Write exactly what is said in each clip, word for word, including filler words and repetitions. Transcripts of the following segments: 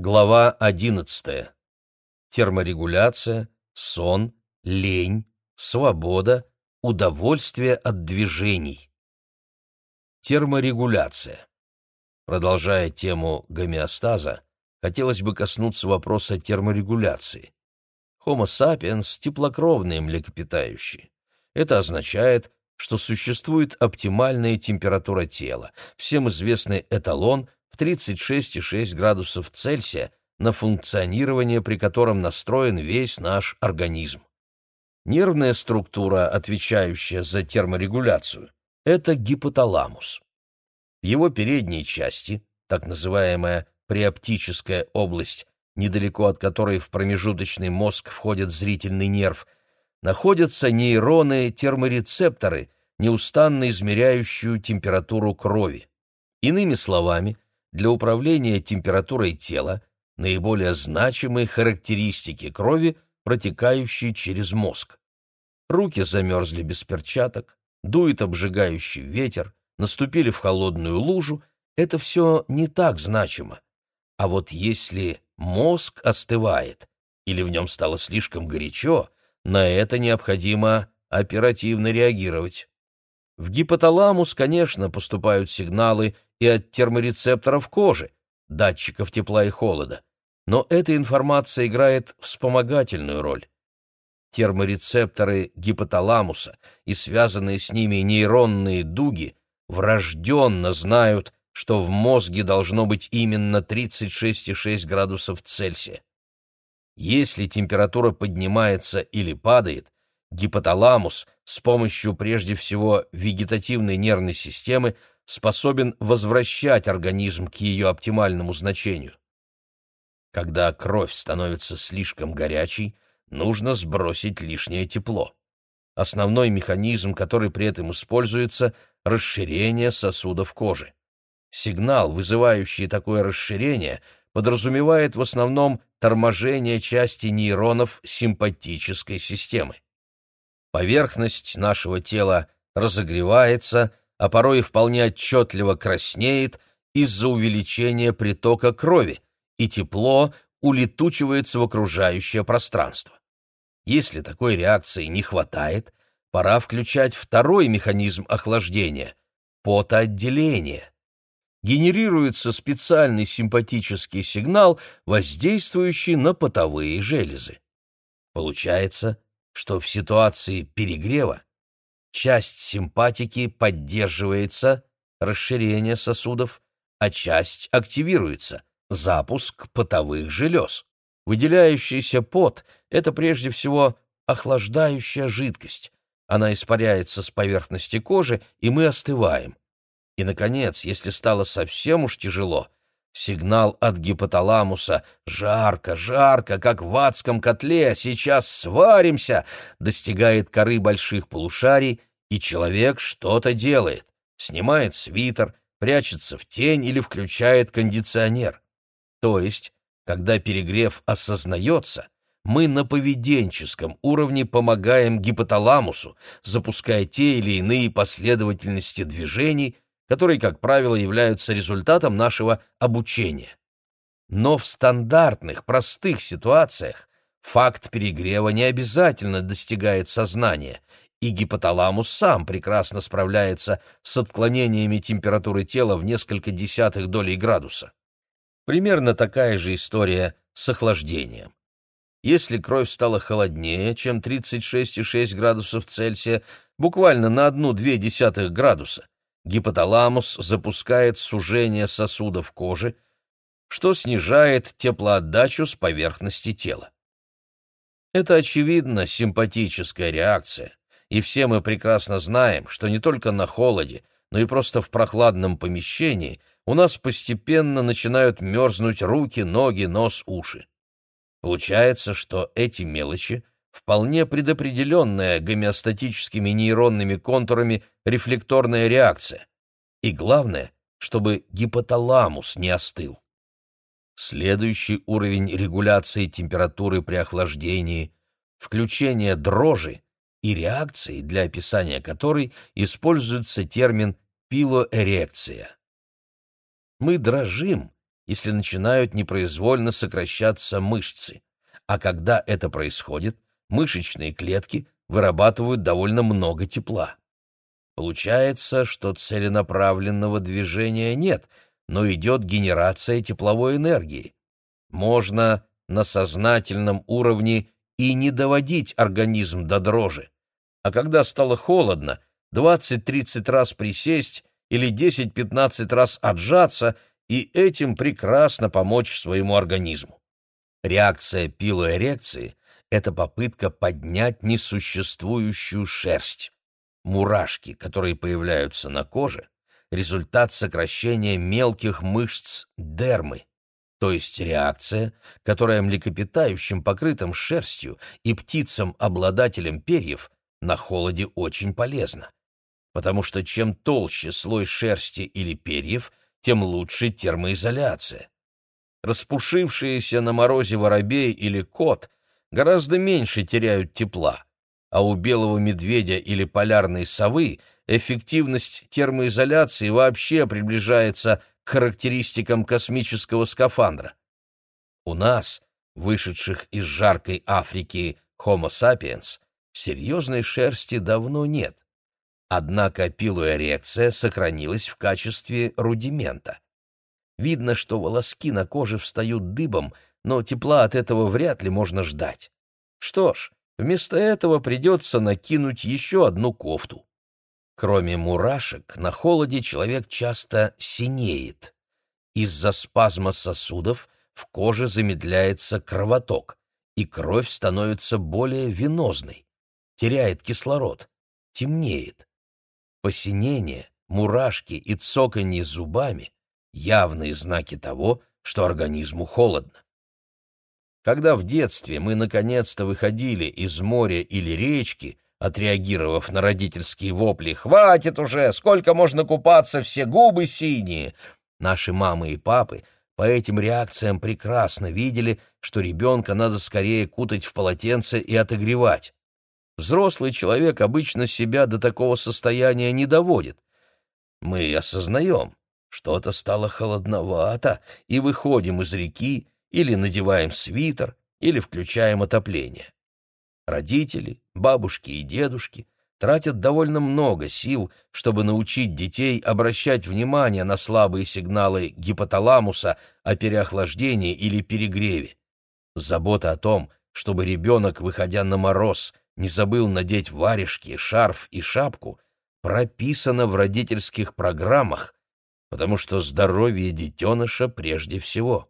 Глава одиннадцатая. Терморегуляция, сон, лень, свобода, удовольствие от движений. Терморегуляция. Продолжая тему гомеостаза, хотелось бы коснуться вопроса терморегуляции. Homo sapiens – теплокровные млекопитающие. Это означает, что существует оптимальная температура тела, всем известный эталон в тридцать шесть и шесть градусов Цельсия, на функционирование при котором настроен весь наш организм. Нервная структура, отвечающая за терморегуляцию, это гипоталамус. В его передней части, так называемая преоптическая область, недалеко от которой в промежуточный мозг входит зрительный нерв, находятся нейроны-терморецепторы, неустанно измеряющие температуру крови. Иными словами, для управления температурой тела наиболее значимые характеристики крови, протекающей через мозг. Руки замерзли без перчаток, дует обжигающий ветер, наступили в холодную лужу — это все не так значимо. А вот если мозг остывает или в нем стало слишком горячо, на это необходимо оперативно реагировать. В гипоталамус, конечно, поступают сигналы и от терморецепторов кожи, датчиков тепла и холода, но эта информация играет вспомогательную роль. Терморецепторы гипоталамуса и связанные с ними нейронные дуги врожденно знают, что в мозге должно быть именно тридцать шесть и шесть градусов Цельсия. Если температура поднимается или падает, гипоталамус с помощью прежде всего вегетативной нервной системы способен возвращать организм к ее оптимальному значению. Когда кровь становится слишком горячей, нужно сбросить лишнее тепло. Основной механизм, который при этом используется – расширение сосудов кожи. Сигнал, вызывающий такое расширение, подразумевает в основном торможение части нейронов симпатической системы. Поверхность нашего тела разогревается, а порой и вполне отчетливо краснеет из-за увеличения притока крови, и тепло улетучивается в окружающее пространство. Если такой реакции не хватает, пора включать второй механизм охлаждения – потоотделение. Генерируется специальный симпатический сигнал, воздействующий на потовые железы. Получается, что в ситуации перегрева часть симпатики поддерживается, расширение сосудов, а часть активируется, запуск потовых желез. Выделяющийся пот – это прежде всего охлаждающая жидкость. Она испаряется с поверхности кожи, и мы остываем. И, наконец, если стало совсем уж тяжело, сигнал от гипоталамуса «жарко, жарко, как в адском котле, сейчас сваримся» достигает коры больших полушарий, и человек что-то делает, снимает свитер, прячется в тень или включает кондиционер. То есть, когда перегрев осознается, мы на поведенческом уровне помогаем гипоталамусу, запуская те или иные последовательности движений, которые, как правило, являются результатом нашего обучения. Но в стандартных, простых ситуациях факт перегрева не обязательно достигает сознания, и гипоталамус сам прекрасно справляется с отклонениями температуры тела в несколько десятых долей градуса. Примерно такая же история с охлаждением. Если кровь стала холоднее, чем тридцать шесть и шесть градусов Цельсия, буквально на одну-две десятых градуса, гипоталамус запускает сужение сосудов кожи, что снижает теплоотдачу с поверхности тела. Это, очевидно, симпатическая реакция, и все мы прекрасно знаем, что не только на холоде, но и просто в прохладном помещении у нас постепенно начинают мерзнуть руки, ноги, нос, уши. Получается, что эти мелочи – вполне предопределенная гомеостатическими нейронными контурами рефлекторная реакция. И главное, чтобы гипоталамус не остыл. Следующий уровень регуляции температуры при охлаждении – включение дрожи и реакции, для описания которой используется термин пилоэрекция. Мы дрожим, если начинают непроизвольно сокращаться мышцы. А когда это происходит, мышечные клетки вырабатывают довольно много тепла. Получается, что целенаправленного движения нет, но идет генерация тепловой энергии. Можно на сознательном уровне и не доводить организм до дрожи, а когда стало холодно, двадцать-тридцать раз присесть или десять-пятнадцать раз отжаться и этим прекрасно помочь своему организму. Реакция пилоэрекции — это попытка поднять несуществующую шерсть. Мурашки, которые появляются на коже, результат сокращения мелких мышц дермы, то есть реакция, которая млекопитающим, покрытым шерстью, и птицам-обладателям перьев на холоде очень полезна, потому что чем толще слой шерсти или перьев, тем лучше термоизоляция. Распушившиеся на морозе воробей или кот гораздо меньше теряют тепла, а у белого медведя или полярной совы эффективность термоизоляции вообще приближается к характеристикам космического скафандра. У нас, вышедших из жаркой Африки Homo sapiens, серьезной шерсти давно нет. Однако пилоэрекция сохранилась в качестве рудимента. Видно, что волоски на коже встают дыбом, но тепла от этого вряд ли можно ждать. Что ж, вместо этого придется накинуть еще одну кофту. Кроме мурашек, на холоде человек часто синеет. Из-за спазма сосудов в коже замедляется кровоток, и кровь становится более венозной, теряет кислород, темнеет. Посинение, мурашки и цоканье зубами — явные знаки того, что организму холодно. Когда в детстве мы наконец-то выходили из моря или речки, отреагировав на родительские вопли «Хватит уже! Сколько можно купаться? Все губы синие!», наши мамы и папы по этим реакциям прекрасно видели, что ребенка надо скорее кутать в полотенце и отогревать. Взрослый человек обычно себя до такого состояния не доводит. Мы осознаем, что-то стало холодновато, и выходим из реки, или надеваем свитер, или включаем отопление. Родители, бабушки и дедушки тратят довольно много сил, чтобы научить детей обращать внимание на слабые сигналы гипоталамуса о переохлаждении или перегреве. Забота о том, чтобы ребенок, выходя на мороз, не забыл надеть варежки, шарф и шапку, прописана в родительских программах, потому что здоровье детеныша прежде всего.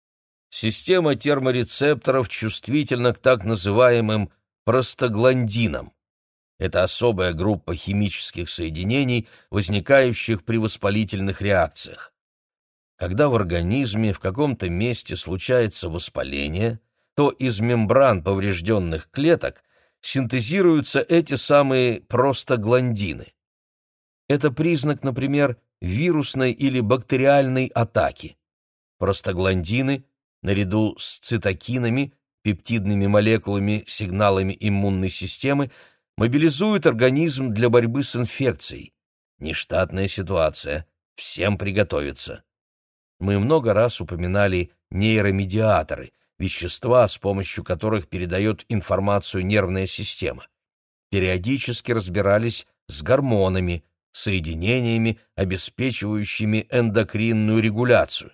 Система терморецепторов чувствительна к так называемым простагландинам. Это особая группа химических соединений, возникающих при воспалительных реакциях. Когда в организме в каком-то месте случается воспаление, то из мембран поврежденных клеток синтезируются эти самые простагландины. Это признак, например, вирусной или бактериальной атаки. Простагландины, наряду с цитокинами, пептидными молекулами, сигналами иммунной системы, мобилизуют организм для борьбы с инфекцией. Нештатная ситуация. Всем приготовиться. Мы много раз упоминали нейромедиаторы, вещества, с помощью которых передает информацию нервная система. Периодически разбирались с гормонами, соединениями, обеспечивающими эндокринную регуляцию.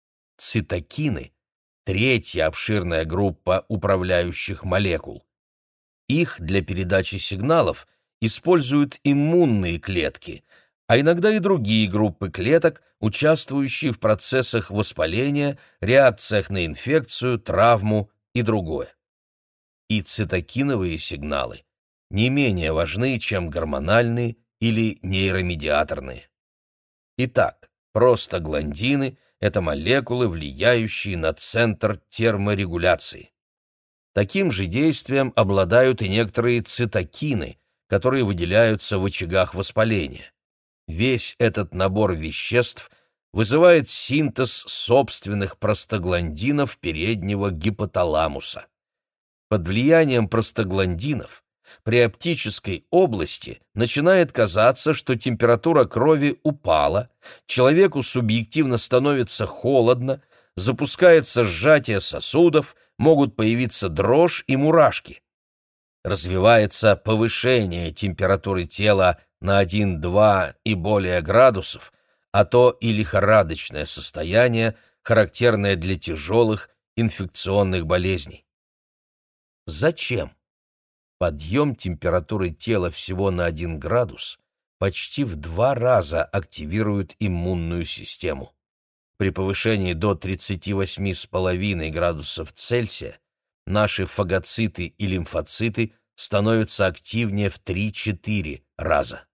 Цитокины — третья обширная группа управляющих молекул. Их для передачи сигналов используют иммунные клетки, а иногда и другие группы клеток, участвующие в процессах воспаления, реакциях на инфекцию, травму и другое. И цитокиновые сигналы не менее важны, чем гормональные или нейромедиаторные. Итак, простагландины — это молекулы, влияющие на центр терморегуляции. Таким же действием обладают и некоторые цитокины, которые выделяются в очагах воспаления. Весь этот набор веществ вызывает синтез собственных простагландинов переднего гипоталамуса. Под влиянием простагландинов при оптической области начинает казаться, что температура крови упала, человеку субъективно становится холодно, запускается сжатие сосудов, могут появиться дрожь и мурашки. Развивается повышение температуры тела на один-два и более градусов, а то и лихорадочное состояние, характерное для тяжелых инфекционных болезней. Зачем? Подъем температуры тела всего на один градус почти в два раза активирует иммунную систему. При повышении до тридцати восьми с половиной градусов Цельсия наши фагоциты и лимфоциты становятся активнее в три-четыре раза.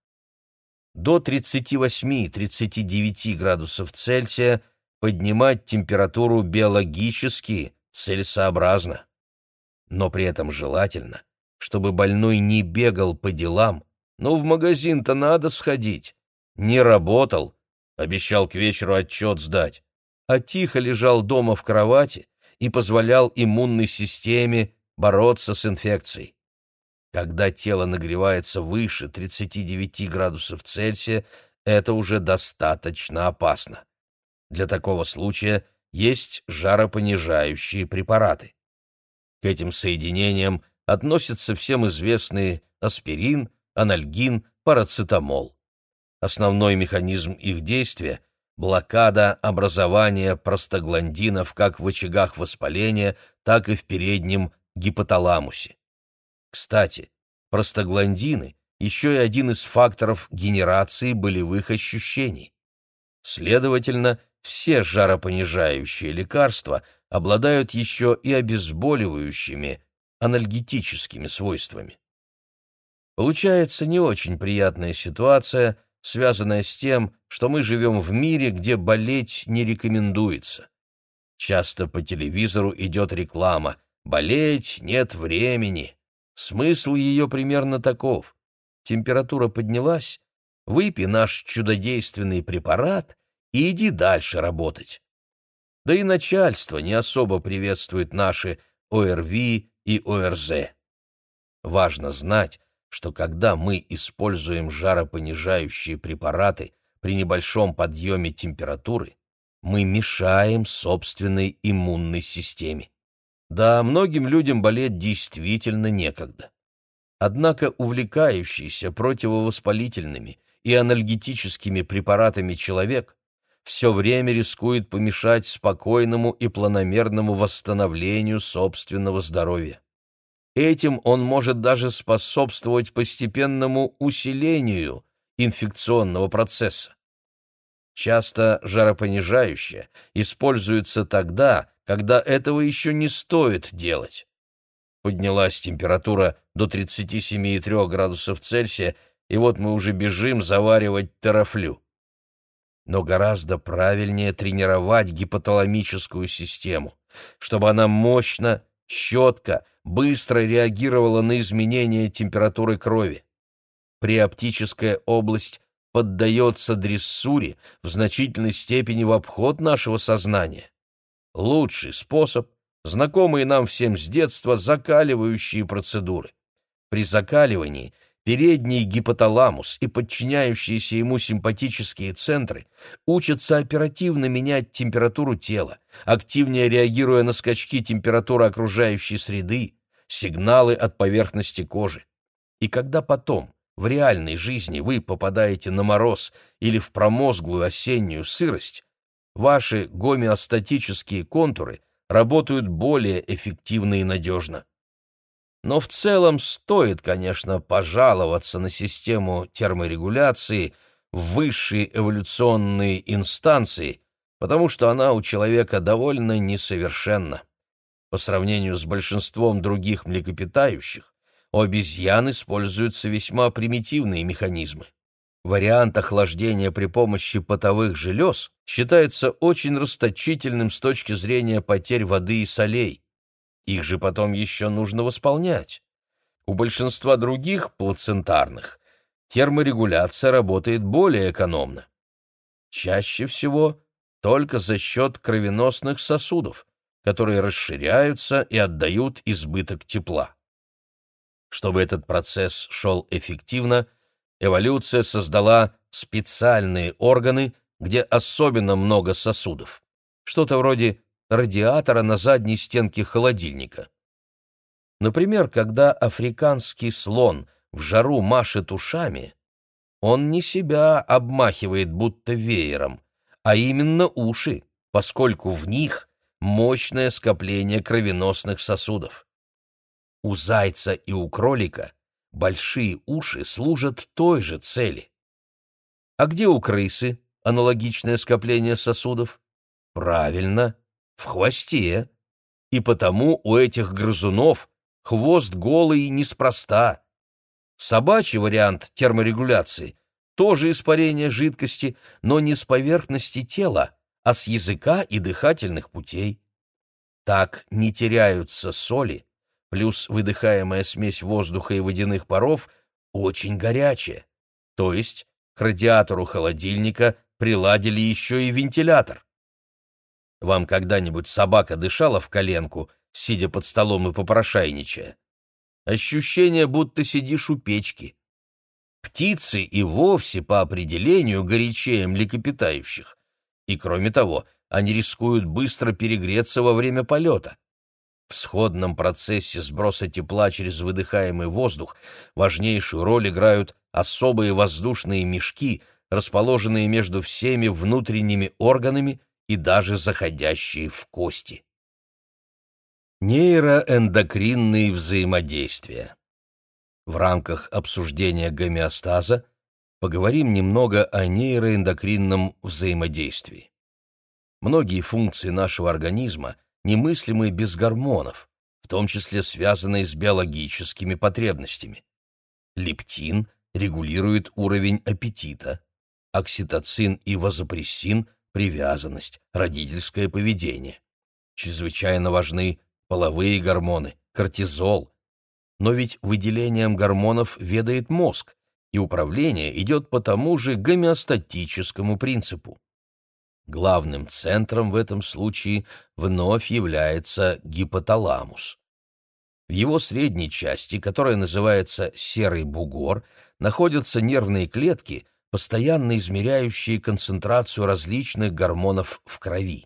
До тридцати восьми — тридцати девяти градусов Цельсия поднимать температуру биологически целесообразно. Но при этом желательно, чтобы больной не бегал по делам, ну, в магазин-то надо сходить, не работал, обещал к вечеру отчет сдать, а тихо лежал дома в кровати и позволял иммунной системе бороться с инфекцией. Когда тело нагревается выше тридцати девяти градусов Цельсия, это уже достаточно опасно. Для такого случая есть жаропонижающие препараты. К этим соединениям относятся всем известные аспирин, анальгин, парацетамол. Основной механизм их действия – блокада образования простагландинов как в очагах воспаления, так и в переднем гипоталамусе. Кстати, простагландины – еще и один из факторов генерации болевых ощущений. Следовательно, все жаропонижающие лекарства обладают еще и обезболивающими, анальгетическими свойствами. Получается не очень приятная ситуация, связанная с тем, что мы живем в мире, где болеть не рекомендуется. Часто по телевизору идет реклама «Болеть нет времени». Смысл ее примерно таков. Температура поднялась, выпей наш чудодейственный препарат и иди дальше работать. Да и начальство не особо приветствует наши О Эр Ви и О Эр Зэ. Важно знать, что когда мы используем жаропонижающие препараты при небольшом подъеме температуры, мы мешаем собственной иммунной системе. Да, многим людям болеть действительно некогда. Однако увлекающийся противовоспалительными и анальгетическими препаратами человек все время рискует помешать спокойному и планомерному восстановлению собственного здоровья. Этим он может даже способствовать постепенному усилению инфекционного процесса. Часто жаропонижающее используется тогда, когда этого еще не стоит делать. Поднялась температура до тридцати семи и трёх градусов Цельсия, и вот мы уже бежим заваривать терафлю. Но гораздо правильнее тренировать гипоталамическую систему, чтобы она мощно, четко, быстро реагировала на изменения температуры крови. Преоптическая область поддается дрессуре в значительной степени в обход нашего сознания. Лучший способ – знакомые нам всем с детства закаливающие процедуры. При закаливании передний гипоталамус и подчиняющиеся ему симпатические центры учатся оперативно менять температуру тела, активнее реагируя на скачки температуры окружающей среды, сигналы от поверхности кожи. И когда потом в реальной жизни вы попадаете на мороз или в промозглую осеннюю сырость, ваши гомеостатические контуры работают более эффективно и надежно. Но в целом стоит, конечно, пожаловаться на систему терморегуляции в высшие эволюционные инстанции, потому что она у человека довольно несовершенна. По сравнению с большинством других млекопитающих, у обезьян используются весьма примитивные механизмы. Вариант охлаждения при помощи потовых желез считается очень расточительным с точки зрения потерь воды и солей. Их же потом еще нужно восполнять. У большинства других плацентарных терморегуляция работает более экономно. Чаще всего только за счет кровеносных сосудов, которые расширяются и отдают избыток тепла. Чтобы этот процесс шел эффективно, эволюция создала специальные органы, где особенно много сосудов, что-то вроде радиатора на задней стенке холодильника. Например, когда африканский слон в жару машет ушами, он не себя обмахивает будто веером, а именно уши, поскольку в них мощное скопление кровеносных сосудов. У зайца и у кролика большие уши служат той же цели. А где у крысы аналогичное скопление сосудов? Правильно, в хвосте. И потому у этих грызунов хвост голый неспроста. Собачий вариант терморегуляции — тоже испарение жидкости, но не с поверхности тела, а с языка и дыхательных путей. Так не теряются соли, плюс выдыхаемая смесь воздуха и водяных паров очень горячая, то есть к радиатору холодильника приладили еще и вентилятор. Вам когда-нибудь собака дышала в коленку, сидя под столом и попрошайничая? Ощущение, будто сидишь у печки. Птицы и вовсе по определению горячее млекопитающих. И кроме того, они рискуют быстро перегреться во время полета. В сходном процессе сброса тепла через выдыхаемый воздух важнейшую роль играют особые воздушные мешки, расположенные между всеми внутренними органами и даже заходящие в кости. Нейроэндокринные взаимодействия. В рамках обсуждения гомеостаза поговорим немного о нейроэндокринном взаимодействии. Многие функции нашего организма немыслимы без гормонов, в том числе связанные с биологическими потребностями. Лептин регулирует уровень аппетита, окситоцин и вазопрессин – привязанность, родительское поведение. Чрезвычайно важны половые гормоны, кортизол. Но ведь выделением гормонов ведает мозг, и управление идет по тому же гомеостатическому принципу. Главным центром в этом случае вновь является гипоталамус. В его средней части, которая называется серый бугор, находятся нервные клетки, постоянно измеряющие концентрацию различных гормонов в крови.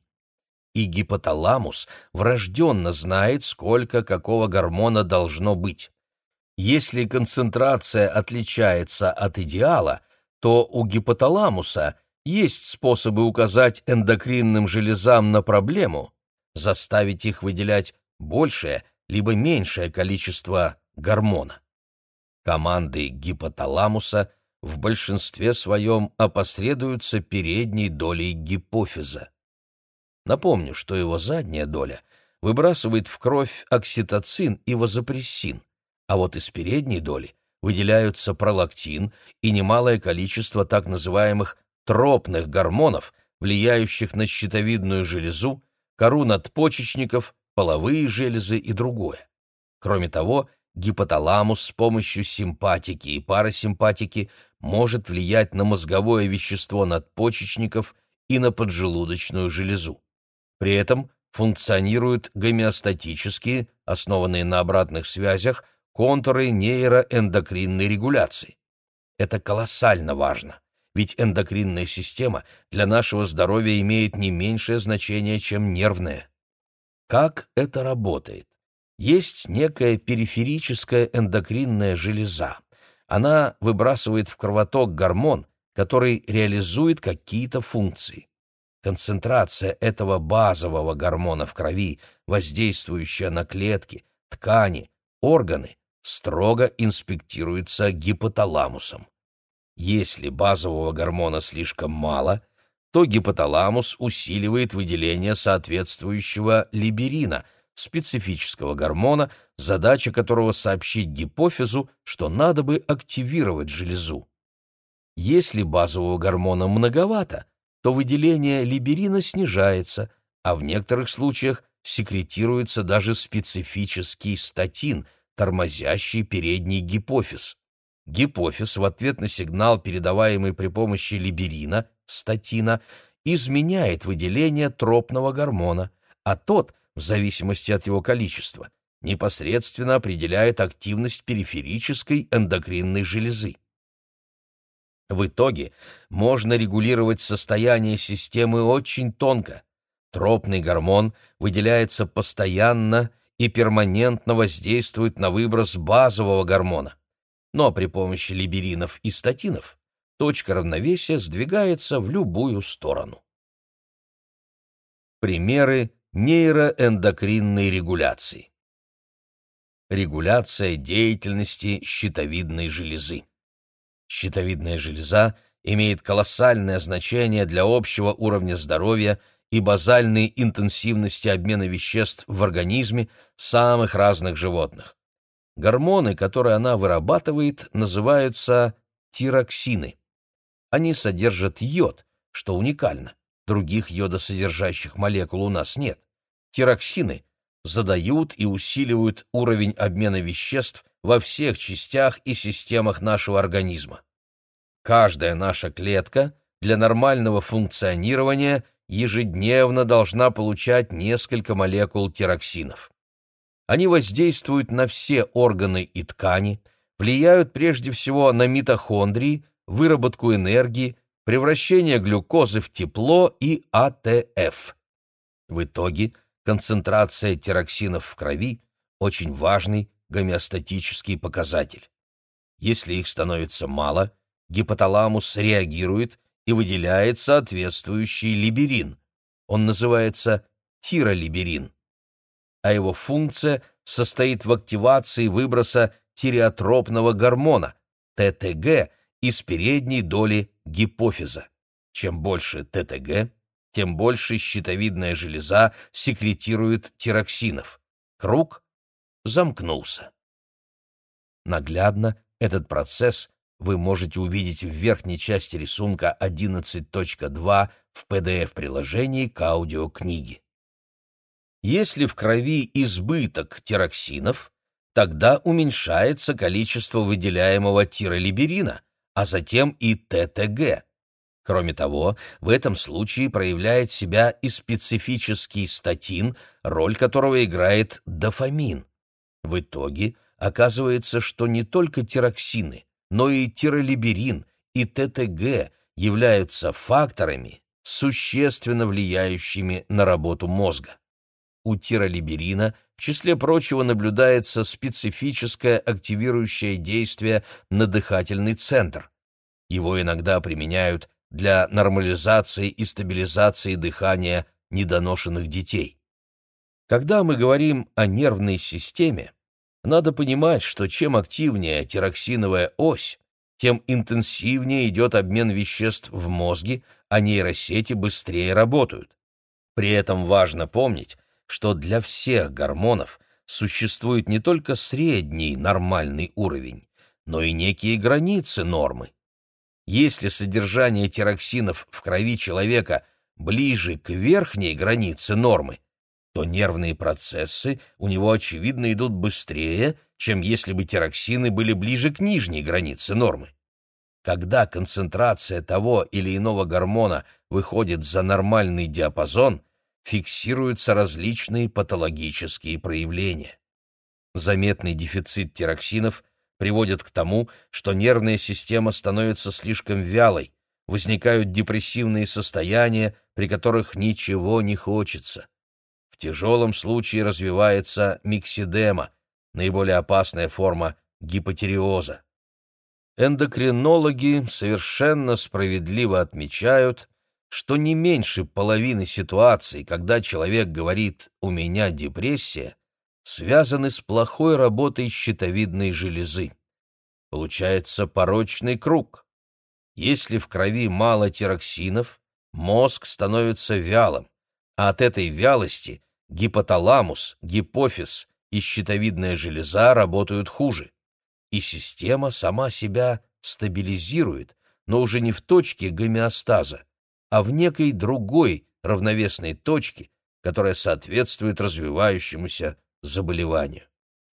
И гипоталамус врожденно знает, сколько какого гормона должно быть. Если концентрация отличается от идеала, то у гипоталамуса есть способы указать эндокринным железам на проблему, заставить их выделять большее либо меньшее количество гормона. Команды гипоталамуса в большинстве своем опосредуются передней долей гипофиза. Напомню, что его задняя доля выбрасывает в кровь окситоцин и вазопрессин, а вот из передней доли выделяются пролактин и немалое количество так называемых тропных гормонов, влияющих на щитовидную железу, кору надпочечников, половые железы и другое. Кроме того, гипоталамус с помощью симпатики и парасимпатики может влиять на мозговое вещество надпочечников и на поджелудочную железу. При этом функционируют гомеостатические, основанные на обратных связях, контуры нейроэндокринной регуляции. Это колоссально важно, ведь эндокринная система для нашего здоровья имеет не меньшее значение, чем нервная. Как это работает? Есть некая периферическая эндокринная железа. Она выбрасывает в кровоток гормон, который реализует какие-то функции. Концентрация этого базового гормона в крови, воздействующая на клетки, ткани, органы, строго инспектируется гипоталамусом. Если базового гормона слишком мало, то гипоталамус усиливает выделение соответствующего либерина, специфического гормона, задача которого сообщить гипофизу, что надо бы активировать железу. Если базового гормона многовато, то выделение либерина снижается, а в некоторых случаях секретируется даже специфический статин, тормозящий передний гипофиз. Гипофиз в ответ на сигнал, передаваемый при помощи либерина, статина, изменяет выделение тропного гормона, а тот, в зависимости от его количества, непосредственно определяет активность периферической эндокринной железы. В итоге можно регулировать состояние системы очень тонко. Тропный гормон выделяется постоянно и перманентно воздействует на выброс базового гормона. Но при помощи либеринов и статинов точка равновесия сдвигается в любую сторону. Примеры нейроэндокринной регуляции. Регуляция деятельности щитовидной железы. Щитовидная железа имеет колоссальное значение для общего уровня здоровья и базальной интенсивности обмена веществ в организме самых разных животных. Гормоны, которые она вырабатывает, называются тироксины. Они содержат йод, что уникально. Других йодосодержащих молекул у нас нет. Тироксины задают и усиливают уровень обмена веществ во всех частях и системах нашего организма. Каждая наша клетка для нормального функционирования ежедневно должна получать несколько молекул тироксинов. Они воздействуют на все органы и ткани, влияют прежде всего на митохондрии, выработку энергии, превращение глюкозы в тепло и А Т Ф. В итоге концентрация тироксинов в крови – очень важный гомеостатический показатель. Если их становится мало, гипоталамус реагирует и выделяет соответствующий либерин. Он называется тиролиберин. А его функция состоит в активации выброса тиреотропного гормона Т Т Г из передней доли гипофиза. Чем больше Т Т Г, тем больше щитовидная железа секретирует тироксинов. Круг замкнулся. Наглядно этот процесс вы можете увидеть в верхней части рисунка одиннадцать точка два в пэ дэ эф-приложении к аудиокниге. Если в крови избыток тироксинов, тогда уменьшается количество выделяемого тиролиберина, а затем и Т Т Г. Кроме того, в этом случае проявляет себя и специфический статин, роль которого играет дофамин. В итоге оказывается, что не только тироксины, но и тиролиберин и Т Т Г являются факторами, существенно влияющими на работу мозга. У тиролиберина, в числе прочего, наблюдается специфическое активирующее действие на дыхательный центр. Его иногда применяют для нормализации и стабилизации дыхания недоношенных детей. Когда мы говорим о нервной системе, надо понимать, что чем активнее тироксиновая ось, тем интенсивнее идет обмен веществ в мозге, а нейросети быстрее работают. При этом важно помнить, что для всех гормонов существует не только средний нормальный уровень, но и некие границы нормы. Если содержание тироксинов в крови человека ближе к верхней границе нормы, то нервные процессы у него, очевидно, идут быстрее, чем если бы тироксины были ближе к нижней границе нормы. Когда концентрация того или иного гормона выходит за нормальный диапазон, фиксируются различные патологические проявления. Заметный дефицит тироксинов приводит к тому, что нервная система становится слишком вялой, возникают депрессивные состояния, при которых ничего не хочется. В тяжелом случае развивается миксидема, наиболее опасная форма гипотиреоза. Эндокринологи совершенно справедливо отмечают, что не меньше половины ситуаций, когда человек говорит «у меня депрессия», связаны с плохой работой щитовидной железы. Получается порочный круг. Если в крови мало тироксинов, мозг становится вялым, а от этой вялости гипоталамус, гипофиз и щитовидная железа работают хуже. И система сама себя стабилизирует, но уже не в точке гомеостаза, а в некой другой равновесной точке, которая соответствует развивающемуся заболеванию.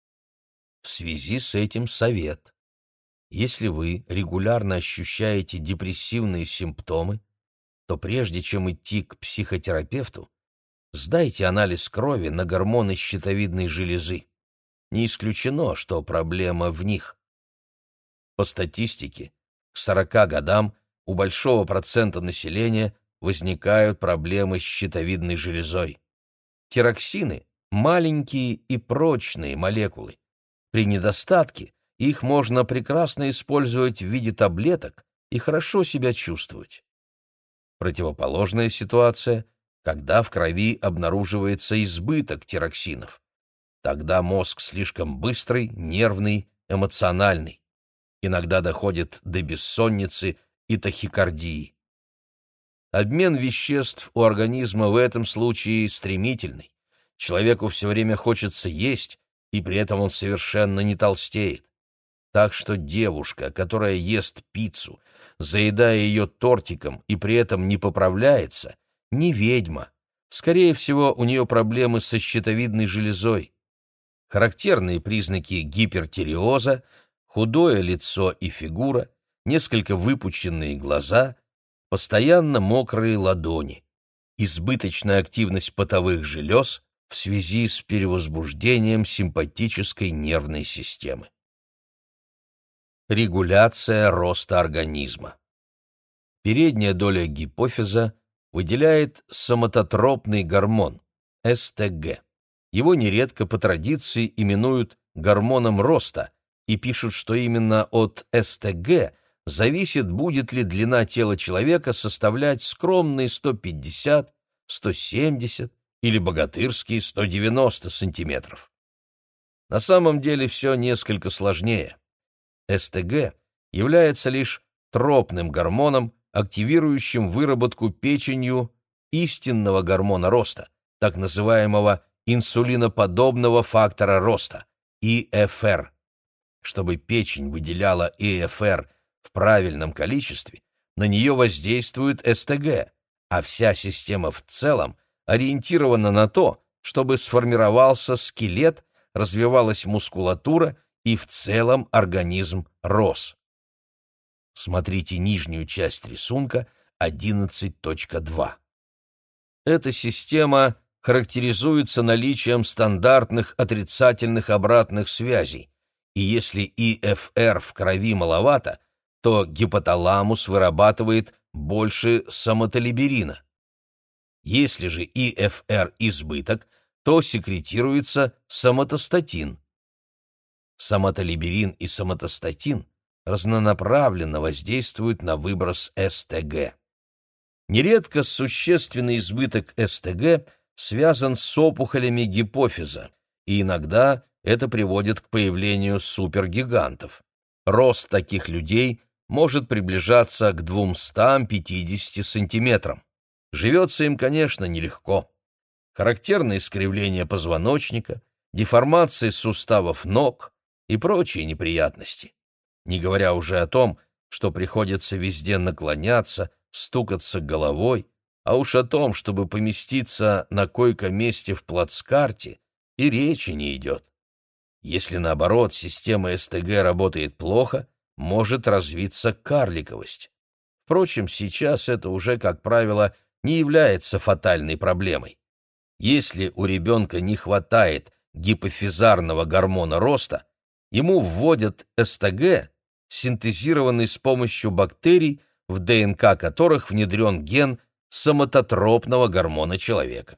В связи с этим совет. Если вы регулярно ощущаете депрессивные симптомы, то прежде чем идти к психотерапевту, сдайте анализ крови на гормоны щитовидной железы. Не исключено, что проблема в них. По статистике, к сорока годам у большого процента населения возникают проблемы с щитовидной железой. Тироксины – маленькие и прочные молекулы. При недостатке их можно прекрасно использовать в виде таблеток и хорошо себя чувствовать. Противоположная ситуация, когда в крови обнаруживается избыток тироксинов. Тогда мозг слишком быстрый, нервный, эмоциональный. Иногда доходит до бессонницы и тахикардии. Обмен веществ у организма в этом случае стремительный. Человеку все время хочется есть, и при этом он совершенно не толстеет. Так что девушка, которая ест пиццу, заедая ее тортиком и при этом не поправляется, не ведьма. Скорее всего, у нее проблемы со щитовидной железой. Характерные признаки гипертиреоза – худое лицо и фигура, несколько выпученные глаза, постоянно мокрые ладони, избыточная активность потовых желез в связи с перевозбуждением симпатической нервной системы. Регуляция роста организма. Передняя доля гипофиза выделяет соматотропный гормон – эс тэ гэ. Его нередко по традиции именуют гормоном роста и пишут, что именно от эс тэ гэ зависит, будет ли длина тела человека составлять скромные сто пятьдесят, сто семьдесят или богатырские сто девяносто сантиметров. На самом деле все несколько сложнее. эс тэ гэ является лишь тропным гормоном, активирующим выработку печенью истинного гормона роста, так называемого инсулиноподобного фактора роста, и эф эр. Чтобы печень выделяла и эф эр в правильном количестве, на нее воздействует эс тэ гэ, а вся система в целом ориентирована на то, чтобы сформировался скелет, развивалась мускулатура и в целом организм рос. Смотрите нижнюю часть рисунка одиннадцать точка два. Эта система характеризуется наличием стандартных отрицательных обратных связей, и если и эф эр в крови маловато, то гипоталамус вырабатывает больше соматолиберина. Если же и эф эр избыток, то секретируется соматостатин. Соматолиберин и соматостатин разнонаправленно воздействуют на выброс эс тэ гэ. Нередко существенный избыток эс тэ гэ связан с опухолями гипофиза, и иногда это приводит к появлению супергигантов. Рост таких людей может приближаться к двумстам пятидесяти сантиметрам. Живется им, конечно, нелегко. Характерны искривления позвоночника, деформации суставов ног и прочие неприятности. Не говоря уже о том, что приходится везде наклоняться, стукаться головой, а уж о том, чтобы поместиться на койко-месте в плацкарте, и речи не идет. Если, наоборот, система эс тэ гэ работает плохо, может развиться карликовость. Впрочем, сейчас это уже, как правило, не является фатальной проблемой. Если у ребенка не хватает гипофизарного гормона роста, ему вводят эс тэ гэ, синтезированный с помощью бактерий, в дэ эн ка которых внедрен ген соматотропного гормона человека.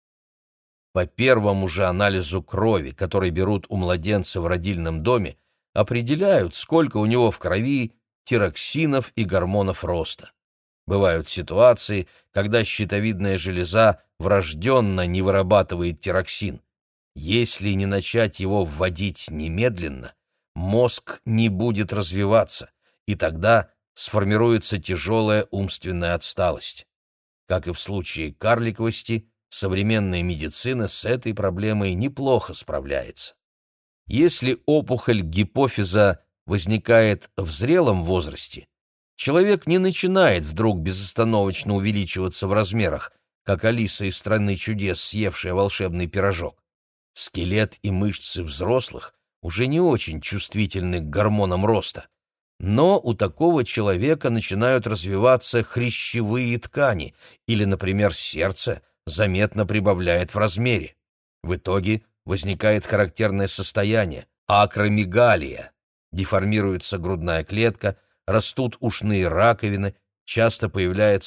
По первому же анализу крови, который берут у младенца в родильном доме, определяют, сколько у него в крови тироксинов и гормонов роста. Бывают ситуации, когда щитовидная железа врожденно не вырабатывает тироксин. Если не начать его вводить немедленно, мозг не будет развиваться, и тогда сформируется тяжелая умственная отсталость. Как и в случае карликовости, современная медицина с этой проблемой неплохо справляется. Если опухоль гипофиза возникает в зрелом возрасте, человек не начинает вдруг безостановочно увеличиваться в размерах, как Алиса из «Страны чудес», съевшая волшебный пирожок. Скелет и мышцы взрослых уже не очень чувствительны к гормонам роста, но у такого человека начинают развиваться хрящевые ткани или, например, сердце заметно прибавляет в размере. В итоге возникает характерное состояние – акромегалия. Деформируется грудная клетка, растут ушные раковины, часто появляется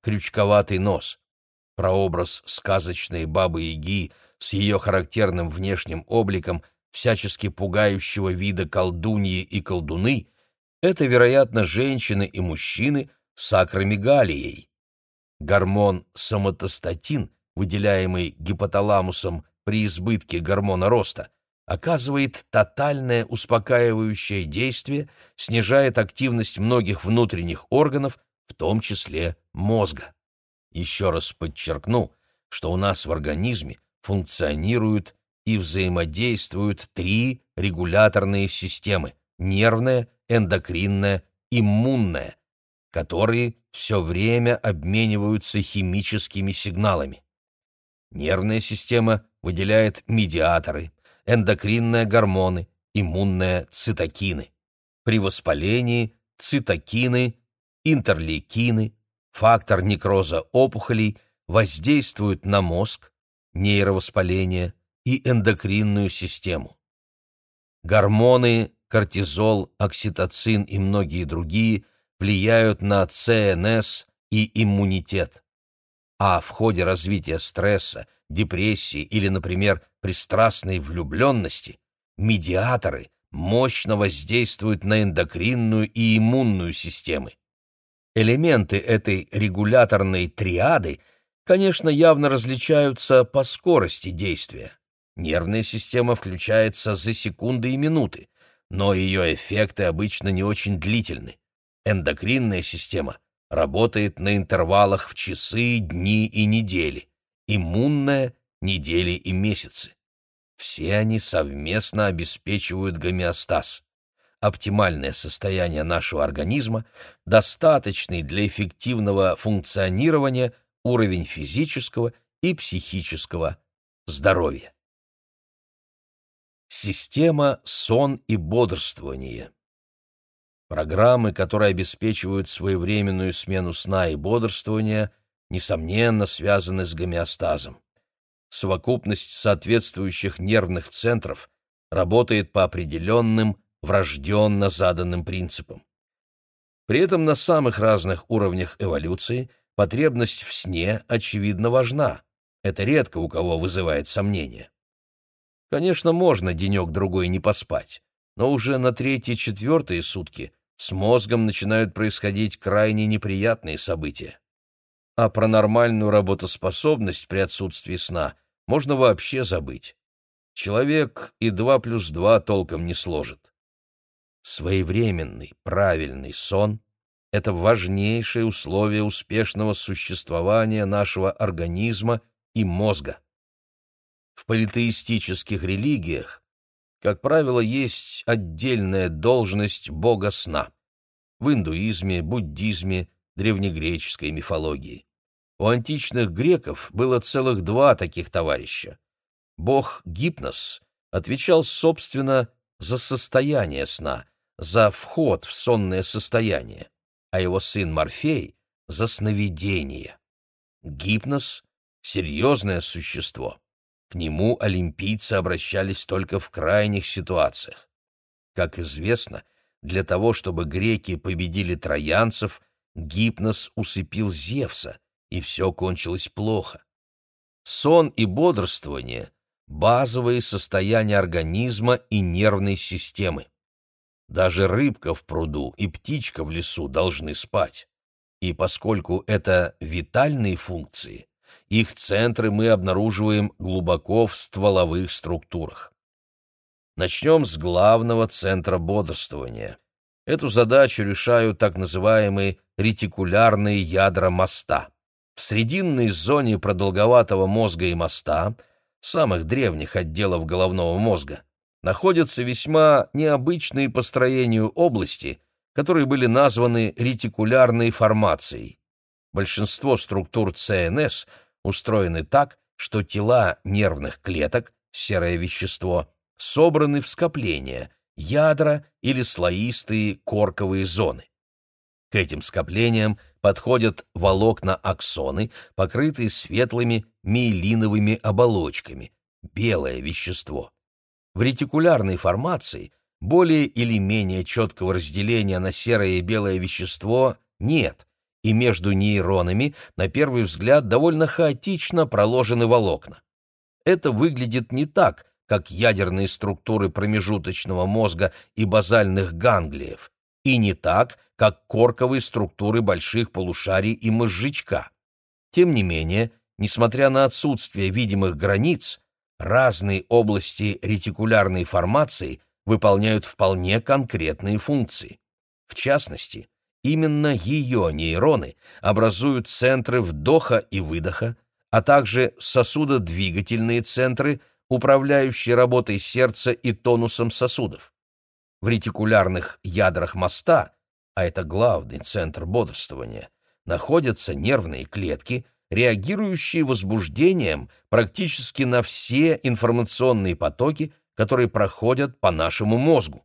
крючковатый нос. Прообраз сказочной Бабы-Яги с ее характерным внешним обликом, всячески пугающего вида колдуньи и колдуны — это, вероятно, женщины и мужчины с акромегалией. Гормон соматостатин, выделяемый гипоталамусом при избытке гормона роста, оказывает тотальное успокаивающее действие, снижает активность многих внутренних органов, в том числе мозга. Еще раз подчеркну, что у нас в организме функционируют и взаимодействуют три регуляторные системы – нервная, эндокринная, иммунная, которые все время обмениваются химическими сигналами. Нервная система выделяет медиаторы, эндокринная – гормоны, иммунная – цитокины. При воспалении цитокины, интерлейкины, фактор некроза опухолей воздействуют на мозг, нейровоспаление и эндокринную систему. Гормоны, кортизол, окситоцин и многие другие влияют на ЦНС и иммунитет. А в ходе развития стресса, депрессии или, например, пристрастной влюбленности медиаторы мощно воздействуют на эндокринную и иммунную системы. Элементы этой регуляторной триады, конечно, явно различаются по скорости действия. Нервная система включается за секунды и минуты, но ее эффекты обычно не очень длительны. Эндокринная система работает на интервалах в часы, дни и недели, иммунная — недели и месяцы. Все они совместно обеспечивают гомеостаз. Оптимальное состояние нашего организма, достаточный для эффективного функционирования уровень физического и психического здоровья. Система сон и бодрствование. Программы, которые обеспечивают своевременную смену сна и бодрствования, несомненно связаны с гомеостазом. Совокупность соответствующих нервных центров работает по определенным врожденно заданным принципам. При этом на самых разных уровнях эволюции потребность в сне, очевидно, важна. Это редко у кого вызывает сомнения. Конечно, можно денек-другой не поспать, но уже на третьи-четвертые сутки с мозгом начинают происходить крайне неприятные события. А про нормальную работоспособность при отсутствии сна можно вообще забыть. Человек и два плюс два толком не сложит. Своевременный, правильный сон — это важнейшее условие успешного существования нашего организма и мозга. В политеистических религиях, как правило, есть отдельная должность бога сна. В индуизме, буддизме, древнегреческой мифологии. У античных греков было целых два таких товарища. Бог Гипнос отвечал, собственно, за состояние сна, за вход в сонное состояние, а его сын Морфей — за сновидение. Гипнос — серьезное существо. К нему олимпийцы обращались только в крайних ситуациях. Как известно, для того, чтобы греки победили троянцев, Гипнос усыпил Зевса, и все кончилось плохо. Сон и бодрствование — базовые состояния организма и нервной системы. Даже рыбка в пруду и птичка в лесу должны спать. И поскольку это витальные функции, их центры мы обнаруживаем глубоко в стволовых структурах. Начнем с главного центра бодрствования. Эту задачу решают так называемые ретикулярные ядра моста. В срединной зоне продолговатого мозга и моста, самых древних отделов головного мозга, находятся весьма необычные по строению области, которые были названы ретикулярной формацией. Большинство структур ЦНС устроены так, что тела нервных клеток, серое вещество, собраны в скопления, ядра или слоистые корковые зоны. К этим скоплениям подходят волокна-аксоны, покрытые светлыми миелиновыми оболочками, белое вещество. В ретикулярной формации более или менее четкого разделения на серое и белое вещество нет, и между нейронами, на первый взгляд, довольно хаотично проложены волокна. Это выглядит не так, как ядерные структуры промежуточного мозга и базальных ганглиев, и не так, как корковые структуры больших полушарий и мозжечка. Тем не менее, несмотря на отсутствие видимых границ, разные области ретикулярной формации выполняют вполне конкретные функции. В частности, именно ее нейроны образуют центры вдоха и выдоха, а также сосудодвигательные центры, управляющие работой сердца и тонусом сосудов. В ретикулярных ядрах моста, а это главный центр бодрствования, находятся нервные клетки, реагирующие возбуждением практически на все информационные потоки, которые проходят по нашему мозгу.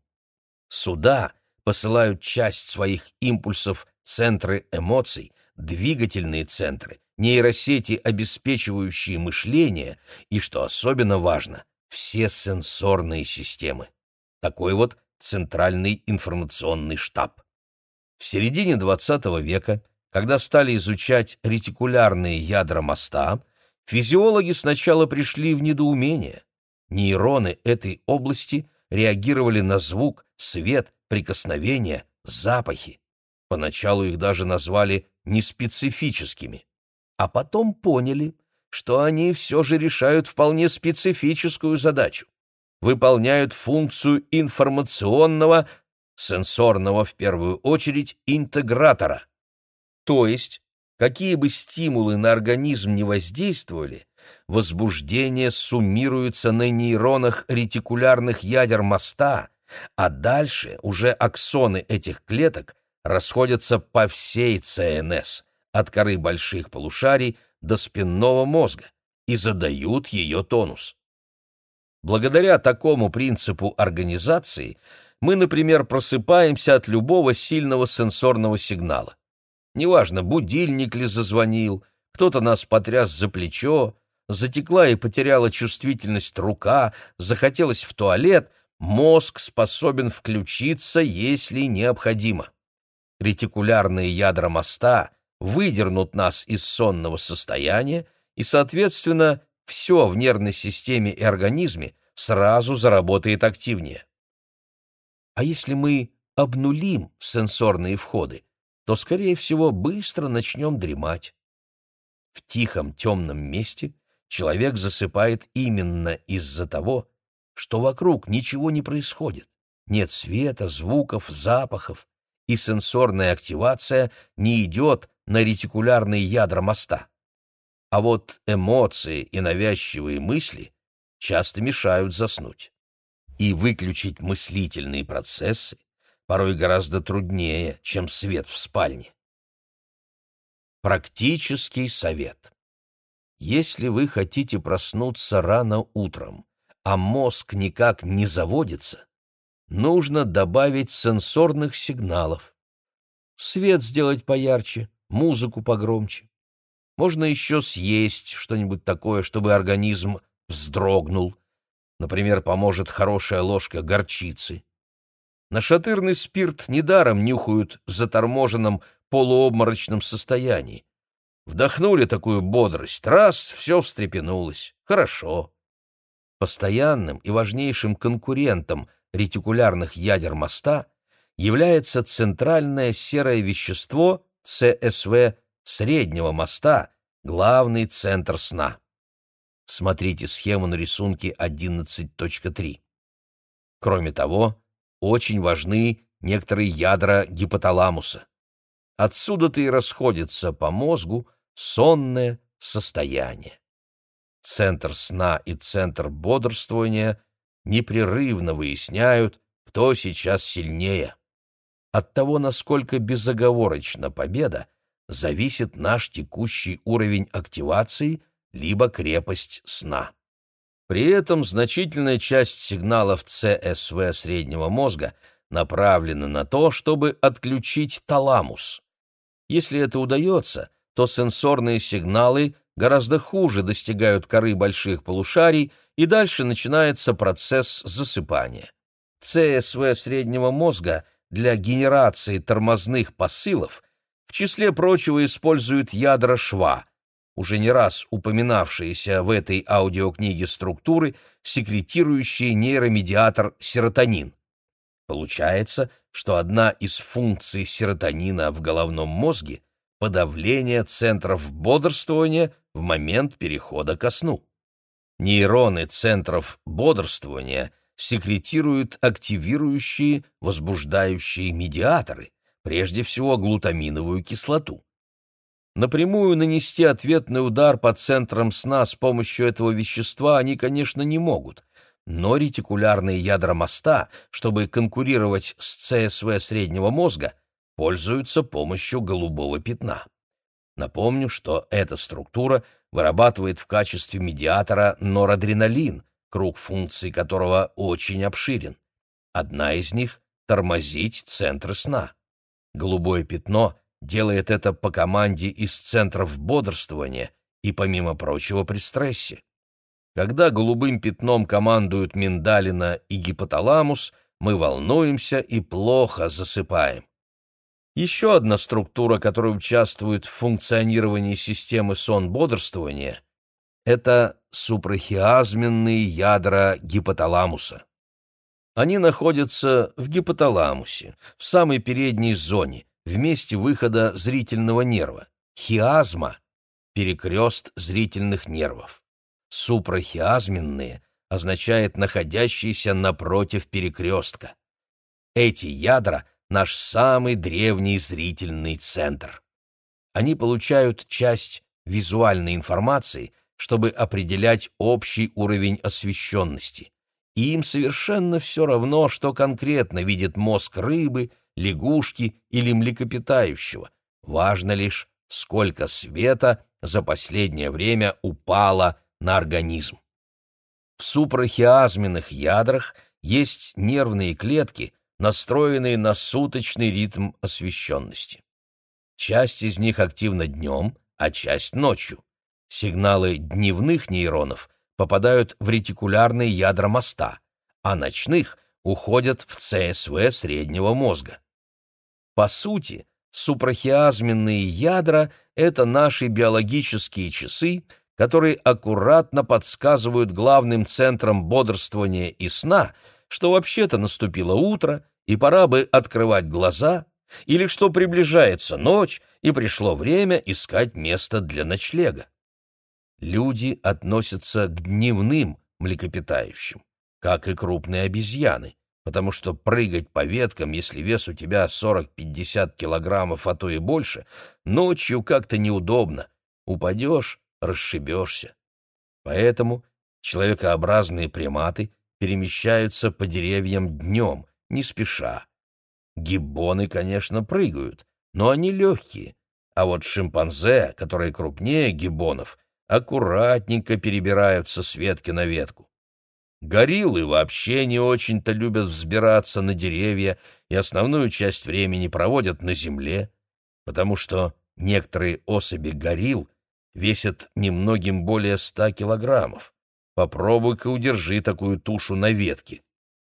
Сюда посылают часть своих импульсов центры эмоций, двигательные центры, нейросети, обеспечивающие мышление, и, что особенно важно, все сенсорные системы. Такой вот центральный информационный штаб. В середине двадцатого века, когда стали изучать ретикулярные ядра моста, физиологи сначала пришли в недоумение. Нейроны этой области реагировали на звук, свет, прикосновения, запахи. Поначалу их даже назвали неспецифическими. А потом поняли, что они все же решают вполне специфическую задачу. Выполняют функцию информационного, сенсорного в первую очередь, интегратора. То есть, какие бы стимулы на организм ни воздействовали, возбуждение суммируется на нейронах ретикулярных ядер моста, а дальше уже аксоны этих клеток расходятся по всей ЦНС, от коры больших полушарий до спинного мозга, и задают ее тонус. Благодаря такому принципу организации мы, например, просыпаемся от любого сильного сенсорного сигнала. Неважно, будильник ли зазвонил, кто-то нас потряс за плечо, затекла и потеряла чувствительность рука, захотелось в туалет, мозг способен включиться, если необходимо. Ретикулярные ядра моста выдернут нас из сонного состояния, и, соответственно, все в нервной системе и организме сразу заработает активнее. А если мы обнулим сенсорные входы, то, скорее всего, быстро начнем дремать. В тихом темном месте человек засыпает именно из-за того, что вокруг ничего не происходит, нет света, звуков, запахов, и сенсорная активация не идет на ретикулярные ядра моста. А вот эмоции и навязчивые мысли часто мешают заснуть. И выключить мыслительные процессы порой гораздо труднее, чем свет в спальне. Практический совет. Если вы хотите проснуться рано утром, а мозг никак не заводится, нужно добавить сенсорных сигналов. Свет сделать поярче, музыку погромче. Можно еще съесть что-нибудь такое, чтобы организм вздрогнул. Например, поможет хорошая ложка горчицы. Нашатырный спирт недаром нюхают в заторможенном полуобморочном состоянии. Вдохнули такую бодрость, раз, все встрепенулось. Хорошо. Постоянным и важнейшим конкурентом ретикулярных ядер моста является центральное серое вещество ЦСВ среднего моста, главный центр сна. Смотрите схему на рисунке одиннадцать точка три. Кроме того, очень важны некоторые ядра гипоталамуса. Отсюда-то и расходится по мозгу сонное состояние. Центр сна и центр бодрствования непрерывно выясняют, кто сейчас сильнее. От того, насколько безоговорочна победа, зависит наш текущий уровень активации либо крепость сна. При этом значительная часть сигналов ЦСВ среднего мозга направлена на то, чтобы отключить таламус. Если это удается, то сенсорные сигналы гораздо хуже достигают коры больших полушарий, и дальше начинается процесс засыпания. ЦСВ среднего мозга для генерации тормозных посылов В числе прочего используют ядра шва, уже не раз упоминавшиеся в этой аудиокниге структуры, секретирующие нейромедиатор серотонин. Получается, что одна из функций серотонина в головном мозге – подавление центров бодрствования в момент перехода ко сну. Нейроны центров бодрствования секретируют активирующие, возбуждающие медиаторы, прежде всего глутаминовую кислоту. Напрямую нанести ответный удар по центрам сна с помощью этого вещества они, конечно, не могут, но ретикулярные ядра моста, чтобы конкурировать с ЦСВ среднего мозга, пользуются помощью голубого пятна. Напомню, что эта структура вырабатывает в качестве медиатора норадреналин, круг функций которого очень обширен. Одна из них — тормозить центры сна. Голубое пятно делает это по команде из центров бодрствования и, помимо прочего, при стрессе. Когда голубым пятном командуют миндалина и гипоталамус, мы волнуемся и плохо засыпаем. Еще одна структура, которая участвует в функционировании системы сон-бодрствования, это супрахиазменные ядра гипоталамуса. Они находятся в гипоталамусе, в самой передней зоне, в месте выхода зрительного нерва. Хиазма – перекрест зрительных нервов. Супрахиазменные означает находящийся напротив перекрестка. Эти ядра – наш самый древний зрительный центр. Они получают часть визуальной информации, чтобы определять общий уровень освещенности. И им совершенно все равно, что конкретно видит мозг рыбы, лягушки или млекопитающего. Важно лишь, сколько света за последнее время упало на организм. В супрахиазменных ядрах есть нервные клетки, настроенные на суточный ритм освещенности. Часть из них активна днем, а часть ночью. Сигналы дневных нейронов попадают в ретикулярные ядра моста, а ночных уходят в ЦСВ среднего мозга. По сути, супрахиазменные ядра — это наши биологические часы, которые аккуратно подсказывают главным центрам бодрствования и сна, что вообще-то наступило утро, и пора бы открывать глаза, или что приближается ночь, и пришло время искать место для ночлега. Люди относятся к дневным млекопитающим, как и крупные обезьяны, потому что прыгать по веткам, если вес у тебя сорок-пятьдесят килограммов, а то и больше, ночью как-то неудобно. Упадешь — расшибешься. Поэтому человекообразные приматы перемещаются по деревьям днем, не спеша. Гиббоны, конечно, прыгают, но они легкие, а вот шимпанзе, которые крупнее гиббонов, аккуратненько перебираются с ветки на ветку. Гориллы вообще не очень-то любят взбираться на деревья и основную часть времени проводят на земле, потому что некоторые особи горилл весят немногим более ста килограммов. Попробуй-ка удержи такую тушу на ветке.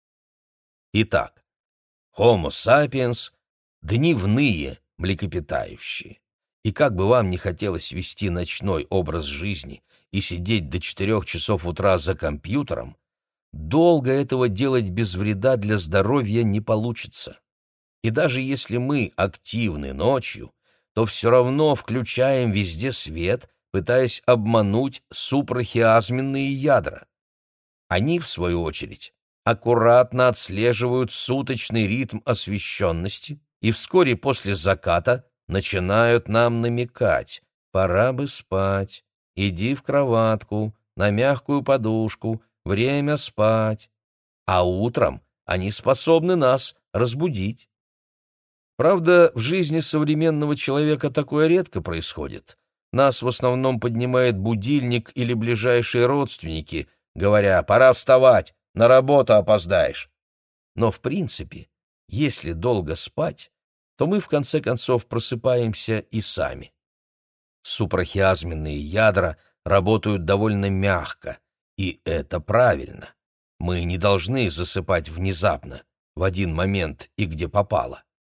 Итак, Homo sapiens — дневные млекопитающие. И как бы вам ни хотелось вести ночной образ жизни и сидеть до четырех часов утра за компьютером, долго этого делать без вреда для здоровья не получится. И даже если мы активны ночью, то все равно включаем везде свет, пытаясь обмануть супрахиазменные ядра. Они, в свою очередь, аккуратно отслеживают суточный ритм освещенности и вскоре после заката начинают нам намекать: пора бы спать, иди в кроватку, на мягкую подушку, время спать. А утром они способны нас разбудить. Правда, в жизни современного человека такое редко происходит. Нас в основном поднимает будильник или ближайшие родственники, говоря: пора вставать, на работу опоздаешь. Но в принципе, если долго спать, то мы в конце концов просыпаемся и сами. Супрахиазменные ядра работают довольно мягко, и это правильно. Мы не должны засыпать внезапно, в один момент и где попало.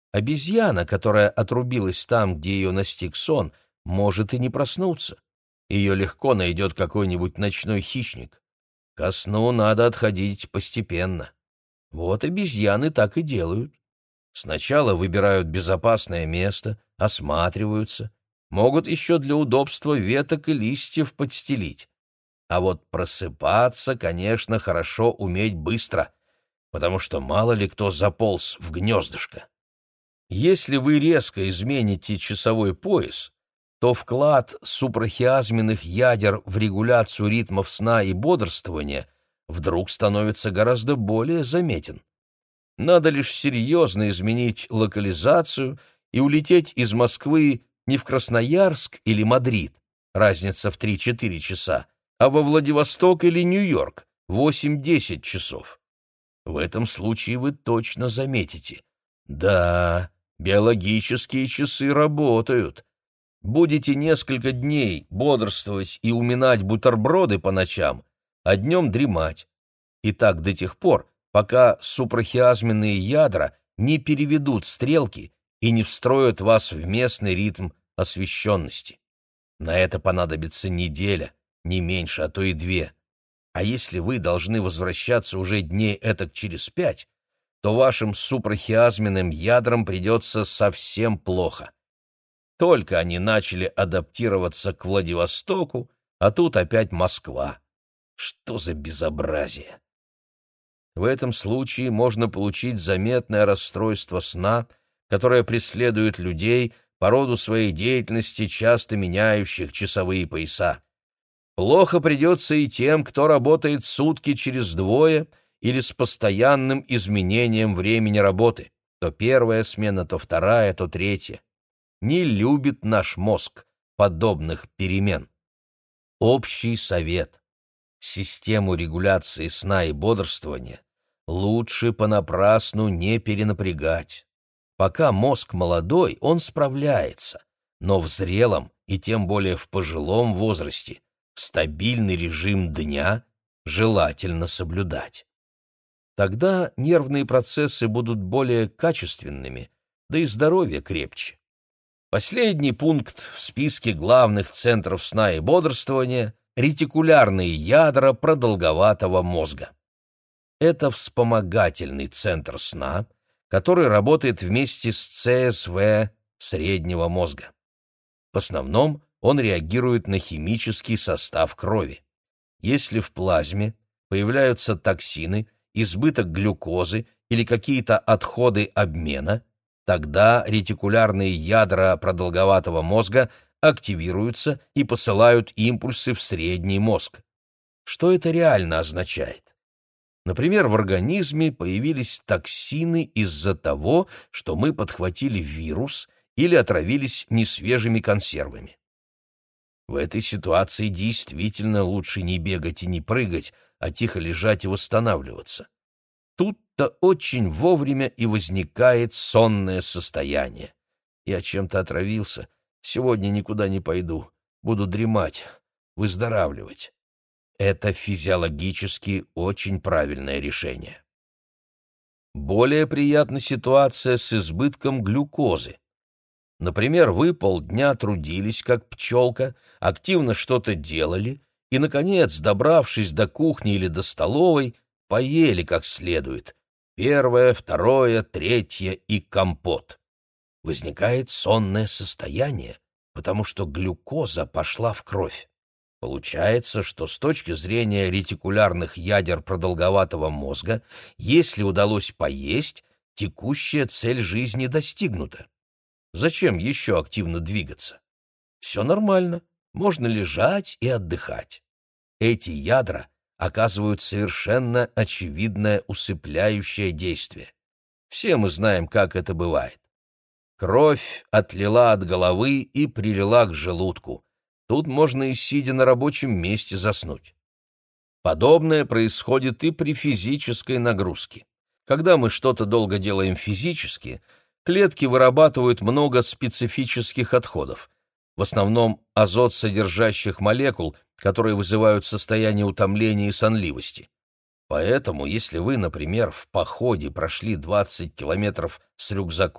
Обезьяна, которая отрубилась там, где ее настиг сон, может и не проснуться. Ее легко найдет какой-нибудь ночной хищник. Ко сну надо отходить постепенно. Вот обезьяны так и делают. Сначала выбирают безопасное место, осматриваются, могут еще для удобства веток и листьев подстелить. А вот просыпаться, конечно, хорошо уметь быстро, потому что мало ли кто заполз в гнездышко. Если вы резко измените часовой пояс, то вклад супрахиазменных ядер в регуляцию ритмов сна и бодрствования вдруг становится гораздо более заметен. Надо лишь серьезно изменить локализацию и улететь из Москвы не в Красноярск или Мадрид, разница в три-четыре часа, а во Владивосток или Нью-Йорк, восемь-десять часов. В этом случае вы точно заметите. Да, биологические часы работают. Будете несколько дней бодрствовать и уминать бутерброды по ночам, а днем дремать. И так до тех пор, пока супрахиазменные ядра не переведут стрелки и не встроят вас в местный ритм освещенности. На это понадобится неделя, не меньше, а то и две. А если вы должны возвращаться уже дней этак через пять, то вашим супрахиазменным ядрам придется совсем плохо. Только они начали адаптироваться к Владивостоку, а тут опять Москва. Что за безобразие! В этом случае можно получить заметное расстройство сна, которое преследует людей по роду своей деятельности, часто меняющих часовые пояса. Плохо придется и тем, кто работает сутки через двое или с постоянным изменением времени работы. То первая смена, то вторая, то третья. Не любит наш мозг подобных перемен. Общий совет. Систему регуляции сна и бодрствования лучше понапрасну не перенапрягать. Пока мозг молодой, он справляется, но в зрелом и тем более в пожилом возрасте стабильный режим дня желательно соблюдать. Тогда нервные процессы будут более качественными, да и здоровье крепче. Последний пункт в списке главных центров сна и бодрствования — ретикулярные ядра продолговатого мозга. Это вспомогательный центр сна, который работает вместе с ЦСВ среднего мозга. В основном он реагирует на химический состав крови. Если в плазме появляются токсины, избыток глюкозы или какие-то отходы обмена, тогда ретикулярные ядра продолговатого мозга активируются и посылают импульсы в средний мозг. Что это реально означает? Например, в организме появились токсины из-за того, что мы подхватили вирус или отравились несвежими консервами. В этой ситуации действительно лучше не бегать и не прыгать, а тихо лежать и восстанавливаться. Тут-то очень вовремя и возникает сонное состояние. Я чем-то отравился, сегодня никуда не пойду, буду дремать, выздоравливать. Это физиологически очень правильное решение. Более приятна ситуация с избытком глюкозы. Например, вы полдня трудились, как пчелка, активно что-то делали и, наконец, добравшись до кухни или до столовой, поели как следует. Первое, второе, третье и компот. Возникает сонное состояние, потому что глюкоза пошла в кровь. Получается, что с точки зрения ретикулярных ядер продолговатого мозга, если удалось поесть, текущая цель жизни достигнута. Зачем еще активно двигаться? Все нормально, можно лежать и отдыхать. Эти ядра оказывают совершенно очевидное усыпляющее действие. Все мы знаем, как это бывает. Кровь отлила от головы и прилила к желудку. Тут можно и сидя на рабочем месте заснуть. Подобное происходит и при физической нагрузке. Когда мы что-то долго делаем физически, клетки вырабатывают много специфических отходов, в основном азот-содержащих молекул, которые вызывают состояние утомления и сонливости. Поэтому, если вы, например, в походе прошли двадцать километров с рюкзаком,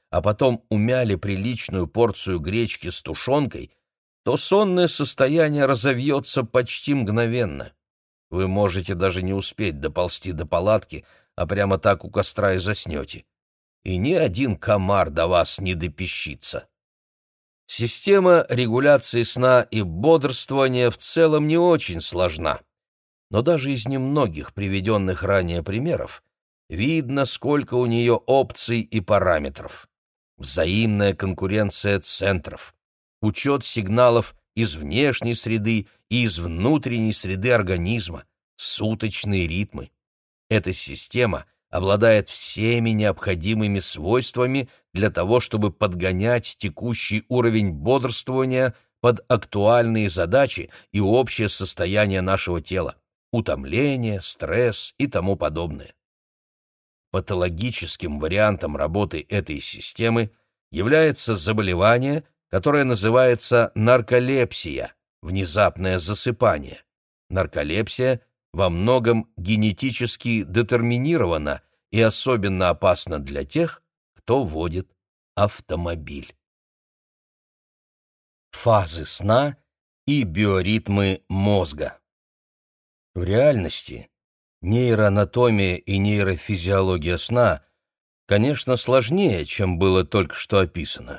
а потом умяли приличную порцию гречки с тушенкой, то сонное состояние разовьется почти мгновенно. Вы можете даже не успеть доползти до палатки, а прямо так у костра и заснете. И ни один комар до вас не допищится. Система регуляции сна и бодрствования в целом не очень сложна. Но даже из немногих приведенных ранее примеров видно, сколько у нее опций и параметров. Взаимная конкуренция центров, учет сигналов из внешней среды и из внутренней среды организма, суточные ритмы. Эта система обладает всеми необходимыми свойствами для того, чтобы подгонять текущий уровень бодрствования под актуальные задачи и общее состояние нашего тела, утомление, стресс и тому подобное. Патологическим вариантом работы этой системы является заболевание, которое называется нарколепсия, внезапное засыпание. Нарколепсия во многом генетически детерминирована и особенно опасна для тех, кто водит автомобиль. Фазы сна и биоритмы мозга. В реальности нейроанатомия и нейрофизиология сна, конечно, сложнее, чем было только что описано.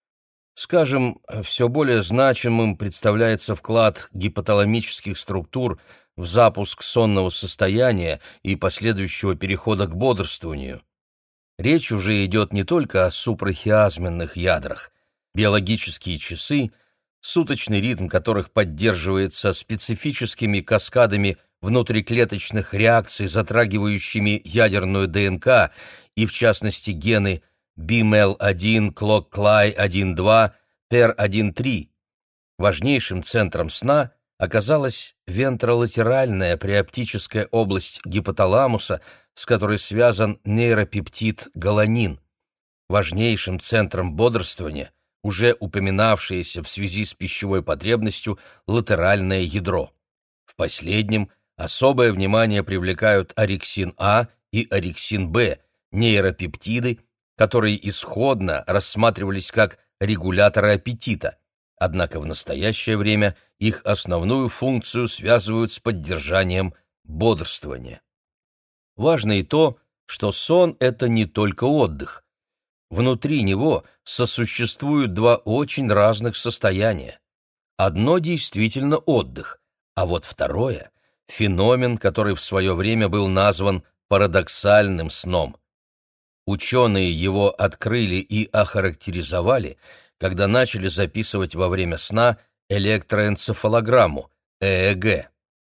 Скажем, все более значимым представляется вклад гипоталамических структур в запуск сонного состояния и последующего перехода к бодрствованию. Речь уже идет не только о супрахиазменных ядрах. Биологические часы, суточный ритм которых поддерживается специфическими каскадами внутриклеточных реакций, затрагивающими ядерную ДНК и, в частности, гены би эм эл один, клок-клай один два, пер один три. Важнейшим центром сна оказалась вентролатеральная приоптическая область гипоталамуса, с которой связан нейропептид галанин. Важнейшим центром бодрствования уже упоминавшееся в связи с пищевой потребностью латеральное ядро. В последнем особое внимание привлекают орексин А и орексин Б, нейропептиды, которые исходно рассматривались как регуляторы аппетита, однако в настоящее время их основную функцию связывают с поддержанием бодрствования. Важно и то, что сон — это не только отдых. Внутри него сосуществуют два очень разных состояния. Одно действительно отдых, а вот второе — феномен, который в свое время был назван парадоксальным сном. Ученые его открыли и охарактеризовали, когда начали записывать во время сна электроэнцефалограмму, э э гэ.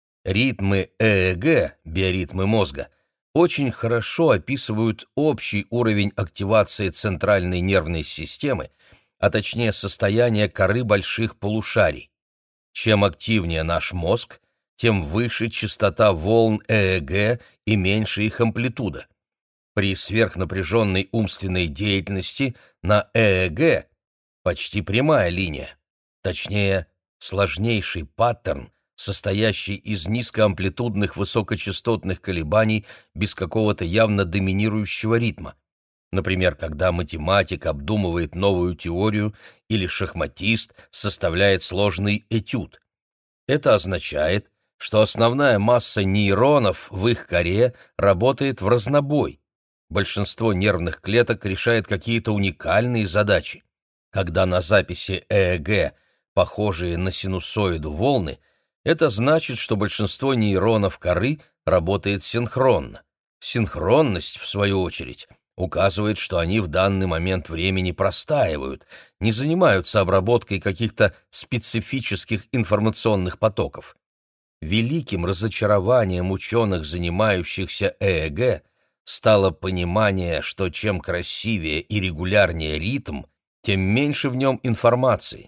Ритмы э э гэ, биоритмы мозга, очень хорошо описывают общий уровень активации центральной нервной системы, а точнее состояние коры больших полушарий. Чем активнее наш мозг, тем выше частота волн э э гэ и меньше их амплитуда. При сверхнапряженной умственной деятельности на э э гэ почти прямая линия, точнее, сложнейший паттерн, состоящий из низкоамплитудных высокочастотных колебаний без какого-то явно доминирующего ритма. Например, когда математик обдумывает новую теорию или шахматист составляет сложный этюд. Это означает, что основная масса нейронов в их коре работает в разнобой. Большинство нервных клеток решает какие-то уникальные задачи. Когда на записи э э гэ похожие на синусоиду волны, это значит, что большинство нейронов коры работает синхронно. Синхронность, в свою очередь, указывает, что они в данный момент времени простаивают, не занимаются обработкой каких-то специфических информационных потоков. Великим разочарованием ученых, занимающихся э э гэ, стало понимание, что чем красивее и регулярнее ритм, тем меньше в нем информации.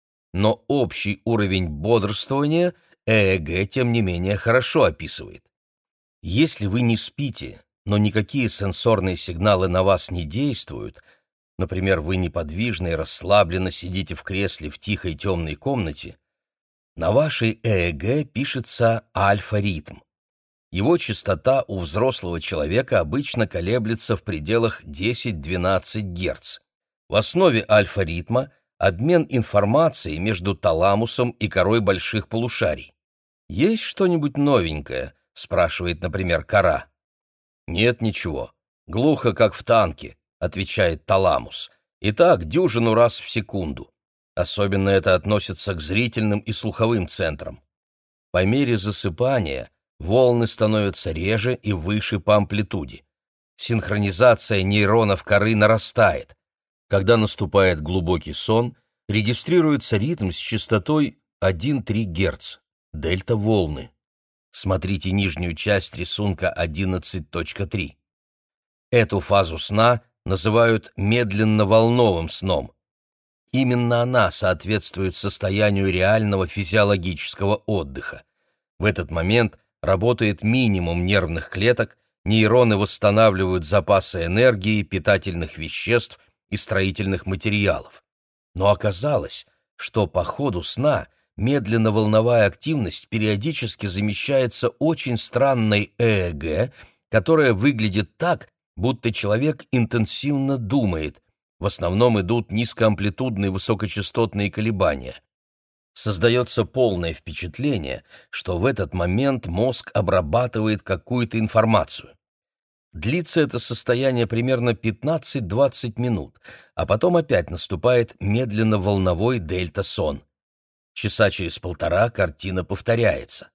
Но общий уровень бодрствования э э гэ, тем не менее, хорошо описывает. Если вы не спите, но никакие сенсорные сигналы на вас не действуют, например, вы неподвижно и расслабленно сидите в кресле в тихой темной комнате, на вашей э э гэ пишется альфа-ритм. Его частота у взрослого человека обычно колеблется в пределах десять-двенадцать герц. В основе альфа-ритма обмен информацией между таламусом и корой больших полушарий. «Есть что-нибудь новенькое?» — спрашивает, например, кора. «Нет ничего. Глухо, как в танке», — отвечает таламус. И так дюжину раз в секунду. Особенно это относится к зрительным и слуховым центрам. По мере засыпания волны становятся реже и выше по амплитуде. Синхронизация нейронов коры нарастает. Когда наступает глубокий сон, регистрируется ритм с частотой один целых три десятых Гц, дельта-волны. Смотрите нижнюю часть рисунка одиннадцать точка три. Эту фазу сна называют медленно-волновым сном. Именно она соответствует состоянию реального физиологического отдыха. В этот момент работает минимум нервных клеток, нейроны восстанавливают запасы энергии, питательных веществ и строительных материалов. Но оказалось, что по ходу сна медленно-волновая активность периодически замещается очень странной ЭЭГ, которая выглядит так, будто человек интенсивно думает. В основном идут низкоамплитудные высокочастотные колебания. Создается полное впечатление, что в этот момент мозг обрабатывает какую-то информацию. Длится это состояние примерно пятнадцать-двадцать минут, а потом опять наступает медленно-волновой дельта-сон. Часа через полтора картина повторяется.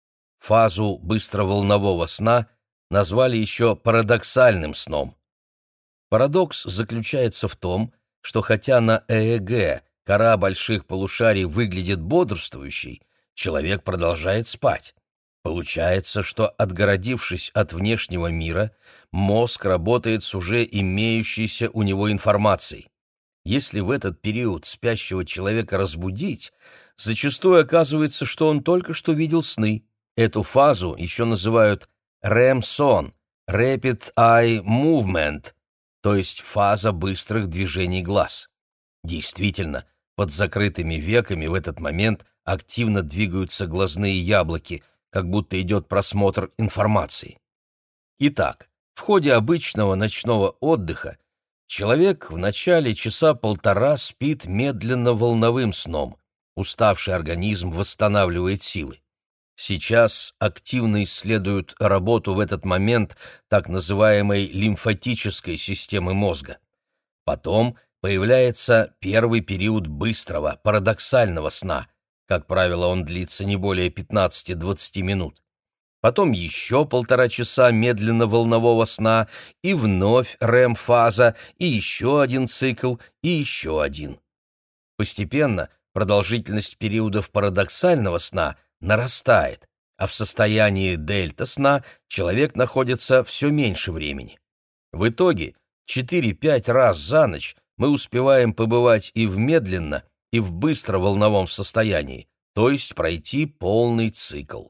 Фазу быстроволнового сна назвали еще парадоксальным сном. Парадокс заключается в том, что хотя на ЭЭГ кора больших полушарий выглядит бодрствующей, человек продолжает спать. Получается, что, отгородившись от внешнего мира, мозг работает с уже имеющейся у него информацией. Если в этот период спящего человека разбудить, зачастую оказывается, что он только что видел сны. Эту фазу еще называют рэм-сон, Rapid Eye Movement, то есть фаза быстрых движений глаз. Действительно, под закрытыми веками в этот момент активно двигаются глазные яблоки, как будто идет просмотр информации. Итак, в ходе обычного ночного отдыха человек в начале часа полтора спит медленно-волновым сном, уставший организм восстанавливает силы. Сейчас активно исследуют работу в этот момент так называемой лимфатической системы мозга. Потом появляется первый период быстрого, парадоксального сна. Как правило, он длится не более пятнадцати-двадцати минут. Потом еще полтора часа медленно-волнового сна, и вновь рэм-фаза, и еще один цикл, и еще один. Постепенно продолжительность периодов парадоксального сна нарастает, а в состоянии дельта-сна человек находится все меньше времени. В итоге четыре-пять раз за ночь мы успеваем побывать и в медленно, и в быстроволновом состоянии, то есть пройти полный цикл.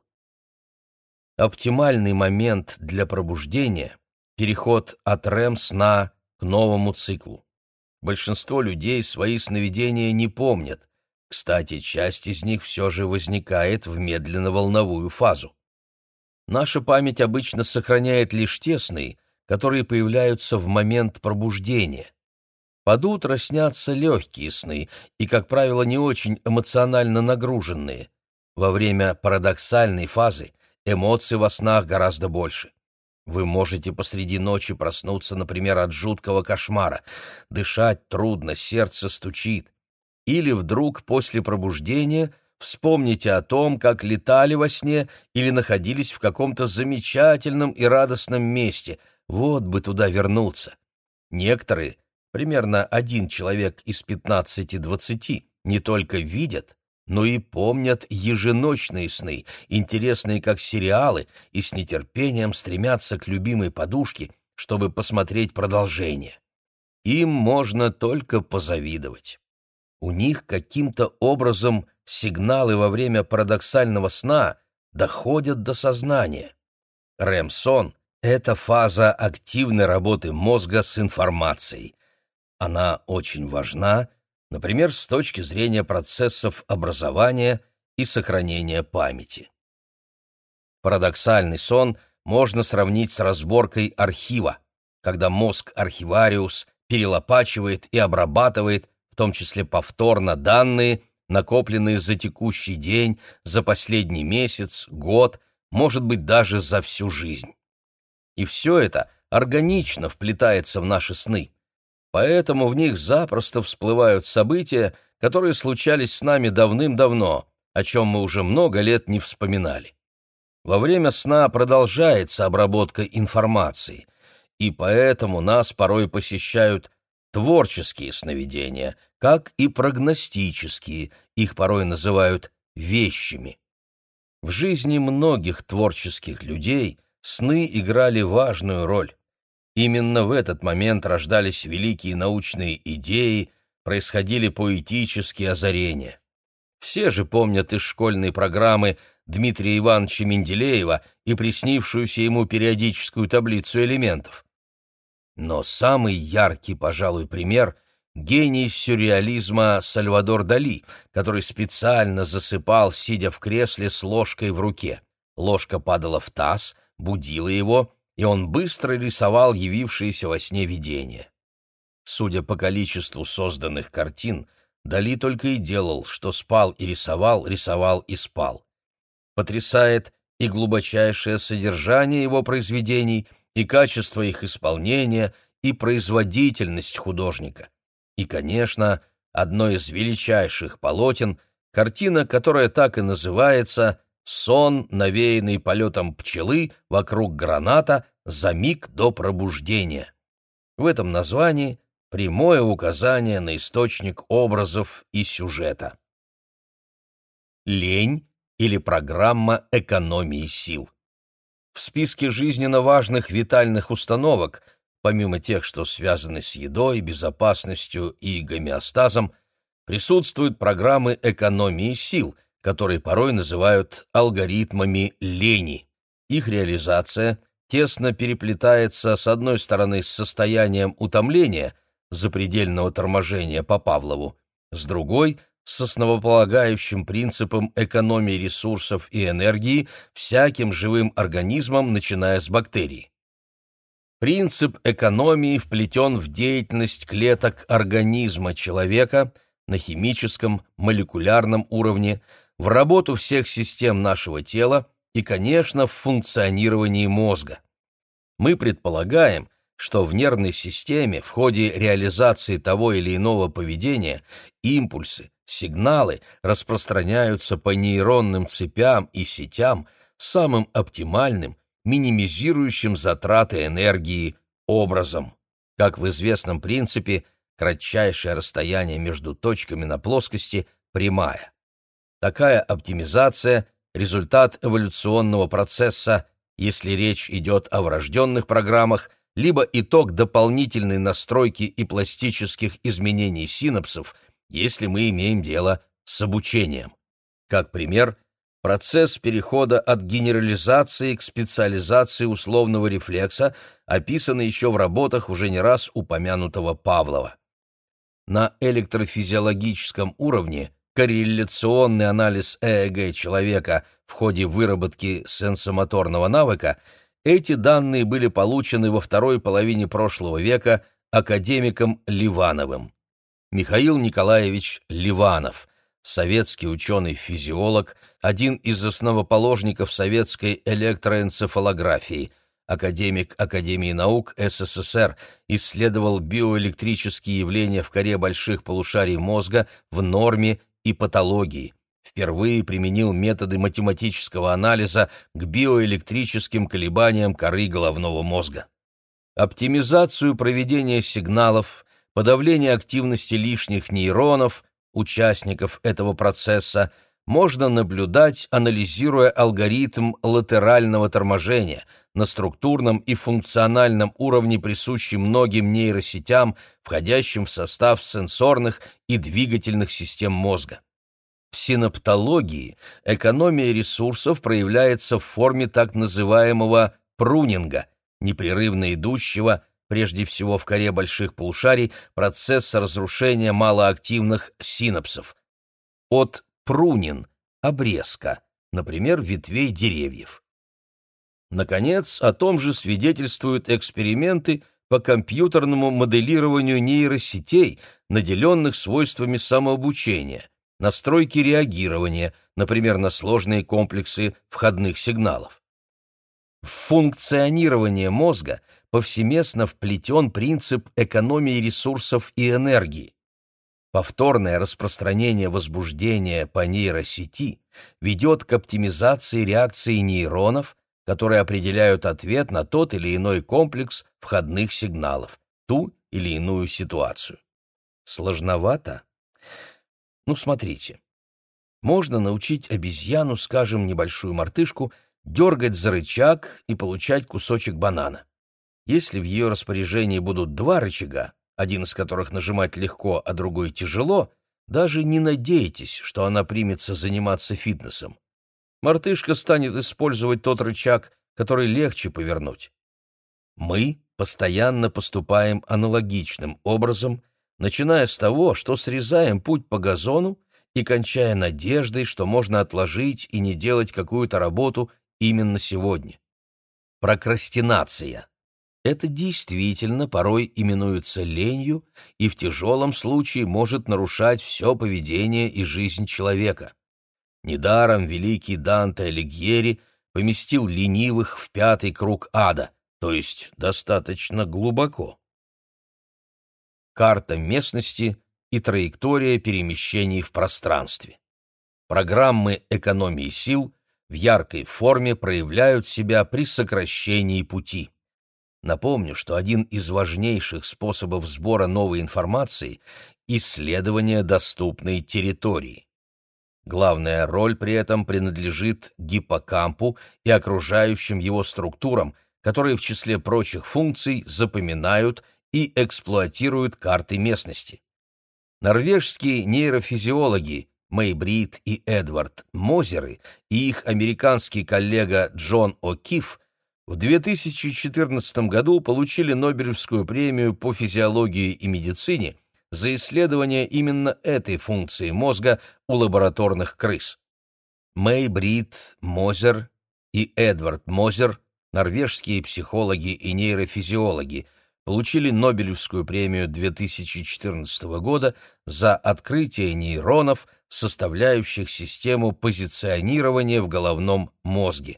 Оптимальный момент для пробуждения – переход от рэм-сна к новому циклу. Большинство людей свои сновидения не помнят. Кстати, часть из них все же возникает в медленно-волновую фазу. Наша память обычно сохраняет лишь те сны, которые появляются в момент пробуждения. Под утро снятся легкие сны и, как правило, не очень эмоционально нагруженные. Во время парадоксальной фазы эмоций во снах гораздо больше. Вы можете посреди ночи проснуться, например, от жуткого кошмара. Дышать трудно, сердце стучит. Или вдруг после пробуждения вспомните о том, как летали во сне или находились в каком-то замечательном и радостном месте. Вот бы туда вернуться. Некоторые, примерно один человек из пятнадцати-двадцати, не только видят, но и помнят еженочные сны, интересные как сериалы, и с нетерпением стремятся к любимой подушке, чтобы посмотреть продолжение. Им можно только позавидовать. У них каким-то образом сигналы во время парадоксального сна доходят до сознания. рэм-сон — это фаза активной работы мозга с информацией. Она очень важна, например, с точки зрения процессов образования и сохранения памяти. Парадоксальный сон можно сравнить с разборкой архива, когда мозг-архивариус перелопачивает и обрабатывает, в том числе повторно, данные, накопленные за текущий день, за последний месяц, год, может быть, даже за всю жизнь. И все это органично вплетается в наши сны. Поэтому в них запросто всплывают события, которые случались с нами давным-давно, о чем мы уже много лет не вспоминали. Во время сна продолжается обработка информации, и поэтому нас порой посещают творческие сновидения, как и прогностические, их порой называют вещами. В жизни многих творческих людей сны играли важную роль. Именно в этот момент рождались великие научные идеи, происходили поэтические озарения. Все же помнят из школьной программы Дмитрия Ивановича Менделеева и приснившуюся ему периодическую таблицу элементов. Но самый яркий, пожалуй, пример — гений сюрреализма Сальвадор Дали, который специально засыпал, сидя в кресле с ложкой в руке. Ложка падала в таз, будила его, и он быстро рисовал явившиеся во сне видения. Судя по количеству созданных картин, Дали только и делал, что спал и рисовал, рисовал и спал. Потрясает и глубочайшее содержание его произведений, и качество их исполнения, и производительность художника. И, конечно, одно из величайших полотен — картина, которая так и называется «Сон, навеянный полетом пчелы вокруг граната за миг до пробуждения». В этом названии прямое указание на источник образов и сюжета. Лень или программа экономии сил. В списке жизненно важных витальных установок, помимо тех, что связаны с едой, безопасностью и гомеостазом, присутствуют программы экономии сил, которые порой называют алгоритмами лени. Их реализация тесно переплетается с одной стороны с состоянием утомления, запредельного торможения по Павлову, с другой — с основополагающим принципом экономии ресурсов и энергии всяким живым организмом, начиная с бактерий. Принцип экономии вплетен в деятельность клеток организма человека на химическом, молекулярном уровне, в работу всех систем нашего тела и, конечно, в функционировании мозга. Мы предполагаем, что в нервной системе в ходе реализации того или иного поведения импульсы, сигналы распространяются по нейронным цепям и сетям самым оптимальным, минимизирующим затраты энергии образом. Как в известном принципе, кратчайшее расстояние между точками на плоскости – прямая. Такая оптимизация – результат эволюционного процесса, если речь идет о врожденных программах, либо итог дополнительной настройки и пластических изменений синапсов, если мы имеем дело с обучением. Как пример, процесс перехода от генерализации к специализации условного рефлекса, описанный еще в работах уже не раз упомянутого Павлова. На электрофизиологическом уровне корреляционный анализ ЭЭГ человека в ходе выработки сенсомоторного навыка – эти данные были получены во второй половине прошлого века академиком Ливановым. Михаил Николаевич Ливанов, советский ученый-физиолог, один из основоположников советской электроэнцефалографии, академик Академии наук СССР, исследовал биоэлектрические явления в коре больших полушарий мозга в норме и патологии. Впервые применил методы математического анализа к биоэлектрическим колебаниям коры головного мозга. Оптимизацию проведения сигналов, подавление активности лишних нейронов, участников этого процесса, можно наблюдать, анализируя алгоритм латерального торможения на структурном и функциональном уровне, присущий многим нейросетям, входящим в состав сенсорных и двигательных систем мозга. В синаптологии экономия ресурсов проявляется в форме так называемого прунинга, непрерывно идущего, прежде всего в коре больших полушарий, процесса разрушения малоактивных синапсов. От прунин – обрезка, например, ветвей деревьев. Наконец, о том же свидетельствуют эксперименты, по компьютерному моделированию нейросетей, наделенных свойствами самообучения, настройки реагирования, например, на сложные комплексы входных сигналов. В функционирование мозга повсеместно вплетен принцип экономии ресурсов и энергии. Повторное распространение возбуждения по нейросети ведет к оптимизации реакции нейронов, которые определяют ответ на тот или иной комплекс входных сигналов, ту или иную ситуацию. Сложновато? Ну, смотрите. Можно научить обезьяну, скажем, небольшую мартышку, дергать за рычаг и получать кусочек банана. Если в ее распоряжении будут два рычага, один из которых нажимать легко, а другой тяжело, даже не надейтесь, что она примется заниматься фитнесом. Мартышка станет использовать тот рычаг, который легче повернуть. Мы постоянно поступаем аналогичным образом, начиная с того, что срезаем путь по газону и кончая надеждой, что можно отложить и не делать какую-то работу именно сегодня. Прокрастинация. Это действительно порой именуется ленью и в тяжелом случае может нарушать все поведение и жизнь человека. Недаром великий Данте Алигьери поместил ленивых в пятый круг ада, то есть достаточно глубоко. Карта местности и траектория перемещений в пространстве. Программы экономии сил в яркой форме проявляют себя при сокращении пути. Напомню, что один из важнейших способов сбора новой информации – исследование доступной территории. Главная роль при этом принадлежит гиппокампу и окружающим его структурам, которые в числе прочих функций запоминают и эксплуатируют карты местности. Норвежские нейрофизиологи Мэй Брит и Эдвард Мозеры и их американский коллега Джон О'Кифф в две тысячи четырнадцатом году получили Нобелевскую премию по физиологии и медицине за исследование именно этой функции мозга у лабораторных крыс. Мэй Брит Мозер и Эдвард Мозер, норвежские психологи и нейрофизиологи, получили Нобелевскую премию две тысячи четырнадцатого года за открытие нейронов, составляющих систему позиционирования в головном мозге.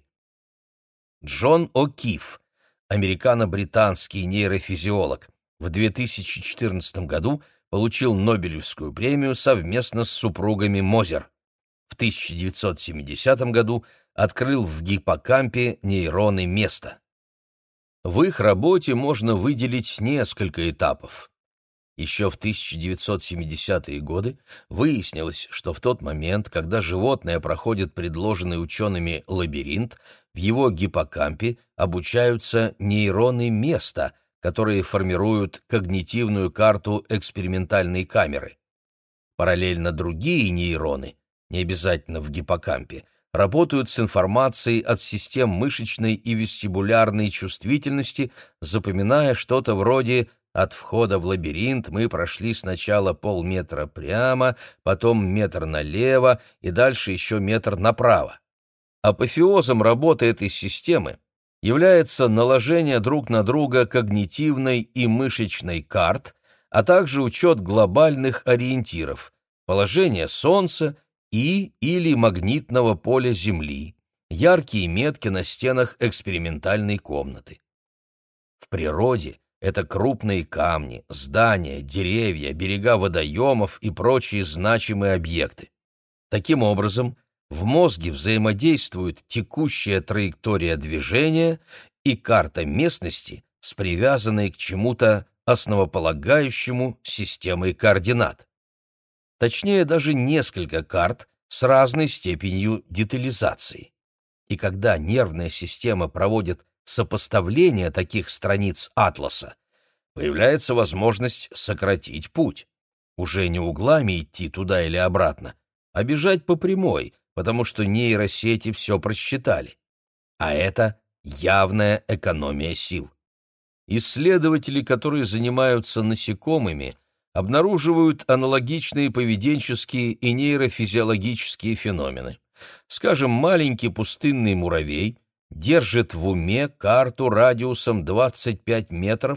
Джон О'Кифф, американо-британский нейрофизиолог, в две тысячи четырнадцатом году получил Нобелевскую премию совместно с супругами Мозер. В тысяча девятьсот семидесятом году открыл в гиппокампе нейроны места. В их работе можно выделить несколько этапов. Еще в тысяча девятьсот семидесятые годы выяснилось, что в тот момент, когда животное проходит предложенный учеными лабиринт, в его гиппокампе обучаются нейроны места, которые формируют когнитивную карту экспериментальной камеры. Параллельно другие нейроны, не обязательно в гиппокампе, работают с информацией от систем мышечной и вестибулярной чувствительности, запоминая что-то вроде «от входа в лабиринт мы прошли сначала полметра прямо, потом метр налево и дальше еще метр направо». Апофеозом работы этой системы является наложение друг на друга когнитивной и мышечной карт, а также учет глобальных ориентиров – положения Солнца и или магнитного поля Земли, яркие метки на стенах экспериментальной комнаты. В природе это крупные камни, здания, деревья, берега водоемов и прочие значимые объекты. Таким образом, в мозге взаимодействует текущая траектория движения и карта местности с привязанной к чему-то основополагающему системой координат. Точнее, даже несколько карт с разной степенью детализации. И когда нервная система проводит сопоставление таких страниц атласа, появляется возможность сократить путь. Уже не углами идти туда или обратно, а бежать по прямой, потому что нейросети все просчитали. А это явная экономия сил. Исследователи, которые занимаются насекомыми, обнаруживают аналогичные поведенческие и нейрофизиологические феномены. Скажем, маленький пустынный муравей держит в уме карту радиусом двадцать пять метров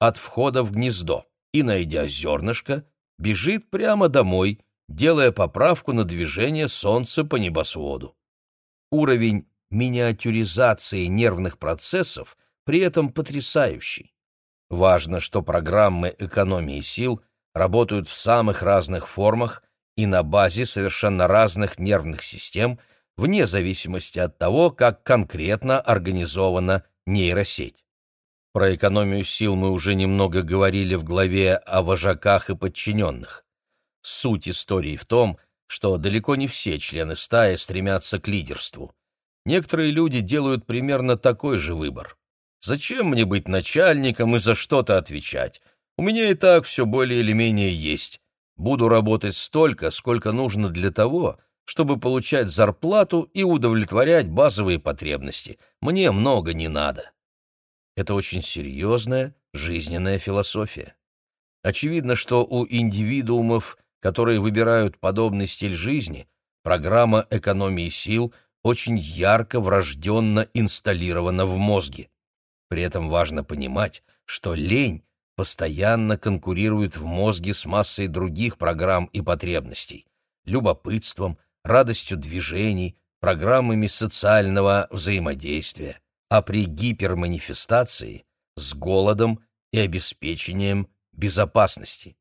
от входа в гнездо и, найдя зернышко, бежит прямо домой, делая поправку на движение Солнца по небосводу. Уровень миниатюризации нервных процессов при этом потрясающий. Важно, что программы экономии сил работают в самых разных формах и на базе совершенно разных нервных систем, вне зависимости от того, как конкретно организована нейросеть. Про экономию сил мы уже немного говорили в главе о вожаках и подчиненных. Суть истории в том, что далеко не все члены стаи стремятся к лидерству. Некоторые люди делают примерно такой же выбор. Зачем мне быть начальником и за что-то отвечать? У меня и так все более или менее есть. Буду работать столько, сколько нужно для того, чтобы получать зарплату и удовлетворять базовые потребности. Мне много не надо. Это очень серьезная жизненная философия. Очевидно, что у индивидуумов, которые выбирают подобный стиль жизни, программа экономии сил очень ярко врожденно инсталлирована в мозге. При этом важно понимать, что лень постоянно конкурирует в мозге с массой других программ и потребностей: любопытством, радостью движений, программами социального взаимодействия, а при гиперманифестации — с голодом и обеспечением безопасности.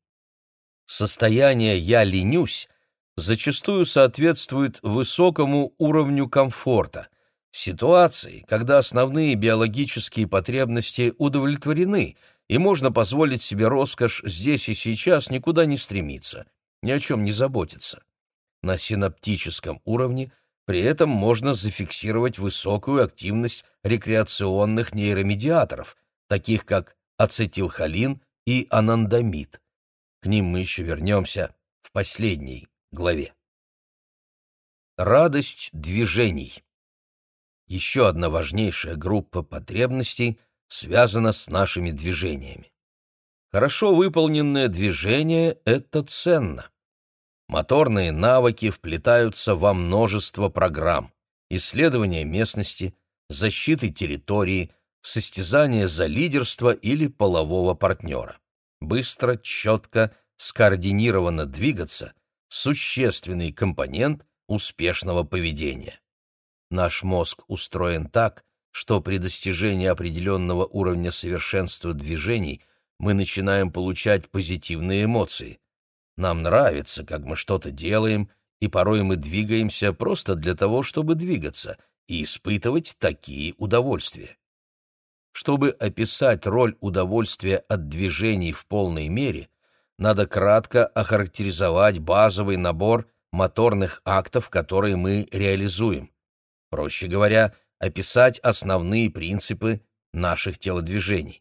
Состояние «я ленюсь» зачастую соответствует высокому уровню комфорта, ситуации, когда основные биологические потребности удовлетворены, и можно позволить себе роскошь здесь и сейчас никуда не стремиться, ни о чем не заботиться. На синаптическом уровне при этом можно зафиксировать высокую активность рекреационных нейромедиаторов, таких как ацетилхолин и анандамид. К ним мы еще вернемся в последней главе. Радость движений. Еще одна важнейшая группа потребностей связана с нашими движениями. Хорошо выполненное движение — это ценно. Моторные навыки вплетаются во множество программ: исследования местности, защиты территории, состязания за лидерство или полового партнера. Быстро, четко, скоординированно двигаться — существенный компонент успешного поведения. Наш мозг устроен так, что при достижении определенного уровня совершенства движений мы начинаем получать позитивные эмоции. Нам нравится, как мы что-то делаем, и порой мы двигаемся просто для того, чтобы двигаться и испытывать такие удовольствия. Чтобы описать роль удовольствия от движений в полной мере, надо кратко охарактеризовать базовый набор моторных актов, которые мы реализуем. Проще говоря, описать основные принципы наших телодвижений.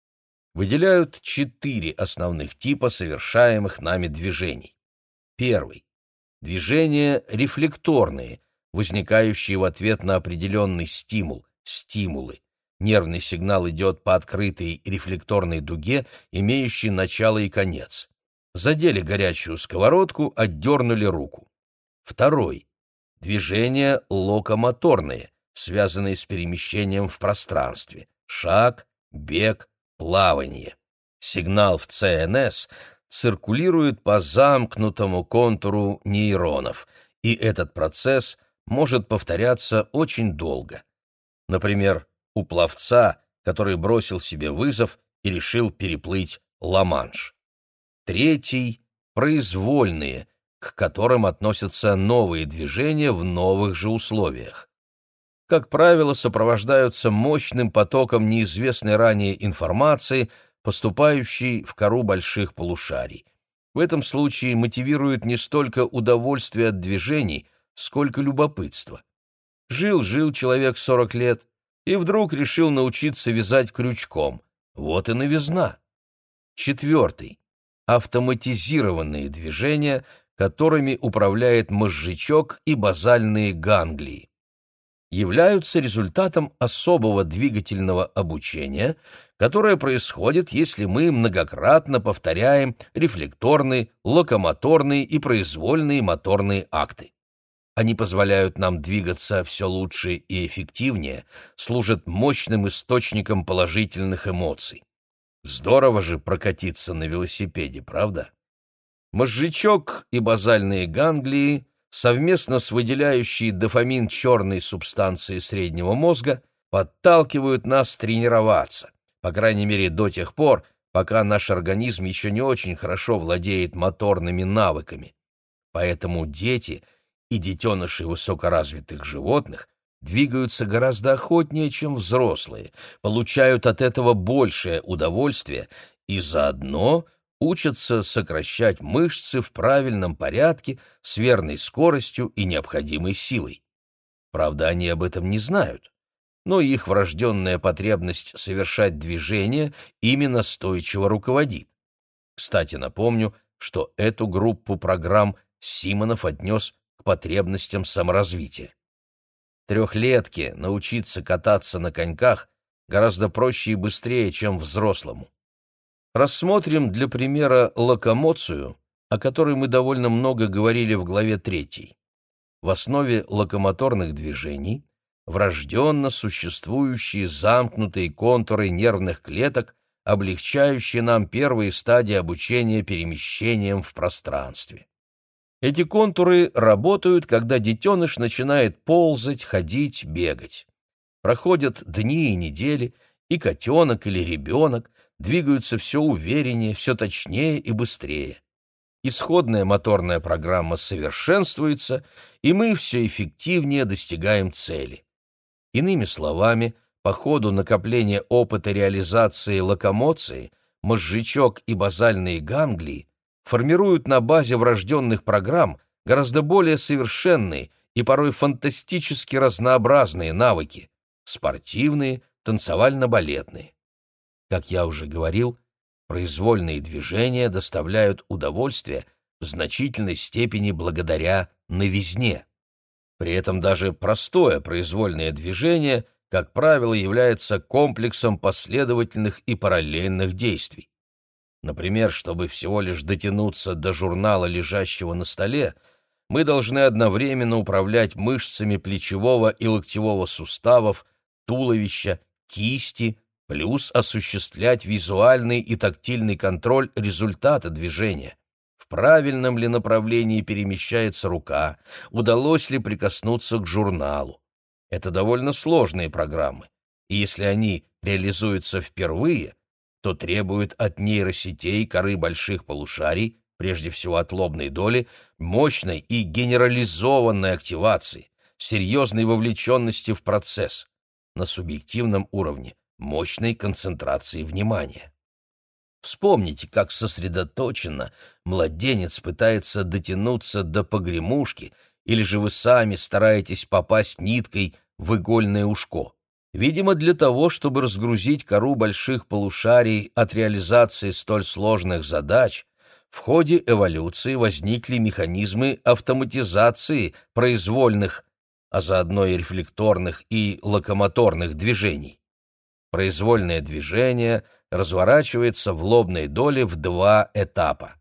Выделяют четыре основных типа совершаемых нами движений. Первый. Движения рефлекторные, возникающие в ответ на определенный стимул, стимулы. Нервный сигнал идет по открытой рефлекторной дуге, имеющей начало и конец. Задели горячую сковородку, отдернули руку. Второй. Движения локомоторные, связанные с перемещением в пространстве. Шаг, бег, плавание. Сигнал в ЦНС циркулирует по замкнутому контуру нейронов, и этот процесс может повторяться очень долго. Например, у пловца, который бросил себе вызов и решил переплыть Ла-Манш. Третий — произвольные, к которым относятся новые движения в новых же условиях. Как правило, сопровождаются мощным потоком неизвестной ранее информации, поступающей в кору больших полушарий. В этом случае мотивирует не столько удовольствие от движений, сколько любопытство. Жил-жил человек сорок лет и вдруг решил научиться вязать крючком. Вот и новизна. Четвертый. Автоматизированные движения, которыми управляет мозжечок и базальные ганглии. Являются результатом особого двигательного обучения, которое происходит, если мы многократно повторяем рефлекторные, локомоторные и произвольные моторные акты. Они позволяют нам двигаться все лучше и эффективнее, служат мощным источником положительных эмоций. Здорово же прокатиться на велосипеде, правда? Мозжечок и базальные ганглии, совместно с выделяющей дофамин черной субстанцией среднего мозга, подталкивают нас тренироваться, по крайней мере до тех пор, пока наш организм еще не очень хорошо владеет моторными навыками. Поэтому дети и детеныши высокоразвитых животных двигаются гораздо охотнее, чем взрослые, получают от этого большее удовольствие и заодно учатся сокращать мышцы в правильном порядке с верной скоростью и необходимой силой. Правда, они об этом не знают, но их врожденная потребность совершать движение ими настойчиво руководит. Кстати, напомню, что эту группу программ Симонов отнес к потребностям саморазвития. Трехлетке научиться кататься на коньках гораздо проще и быстрее, чем взрослому. Рассмотрим для примера локомоцию, о которой мы довольно много говорили в главе третьей. В основе локомоторных движений врожденно существующие замкнутые контуры нервных клеток, облегчающие нам первые стадии обучения перемещением в пространстве. Эти контуры работают, когда детеныш начинает ползать, ходить, бегать. Проходят дни и недели, и котенок или ребенок двигаются все увереннее, все точнее и быстрее. Исходная моторная программа совершенствуется, и мы все эффективнее достигаем цели. Иными словами, по ходу накопления опыта реализации локомоции, мозжечок и базальные ганглии формируют на базе врожденных программ гораздо более совершенные и порой фантастически разнообразные навыки – спортивные, танцевально-балетные. Как я уже говорил, произвольные движения доставляют удовольствие в значительной степени благодаря новизне. При этом даже простое произвольное движение, как правило, является комплексом последовательных и параллельных действий. Например, чтобы всего лишь дотянуться до журнала, лежащего на столе, мы должны одновременно управлять мышцами плечевого и локтевого суставов, туловища, кисти, плюс осуществлять визуальный и тактильный контроль результата движения. В правильном ли направлении перемещается рука, удалось ли прикоснуться к журналу. Это довольно сложные программы, и если они реализуются впервые, то требует от нейросетей коры больших полушарий, прежде всего от лобной доли, мощной и генерализованной активации, серьезной вовлеченности в процесс, на субъективном уровне, мощной концентрации внимания. Вспомните, как сосредоточенно младенец пытается дотянуться до погремушки, или же вы сами стараетесь попасть ниткой в игольное ушко. Видимо, для того, чтобы разгрузить кору больших полушарий от реализации столь сложных задач, в ходе эволюции возникли механизмы автоматизации произвольных, а заодно и рефлекторных и локомоторных движений. Произвольное движение разворачивается в лобной доле в два этапа.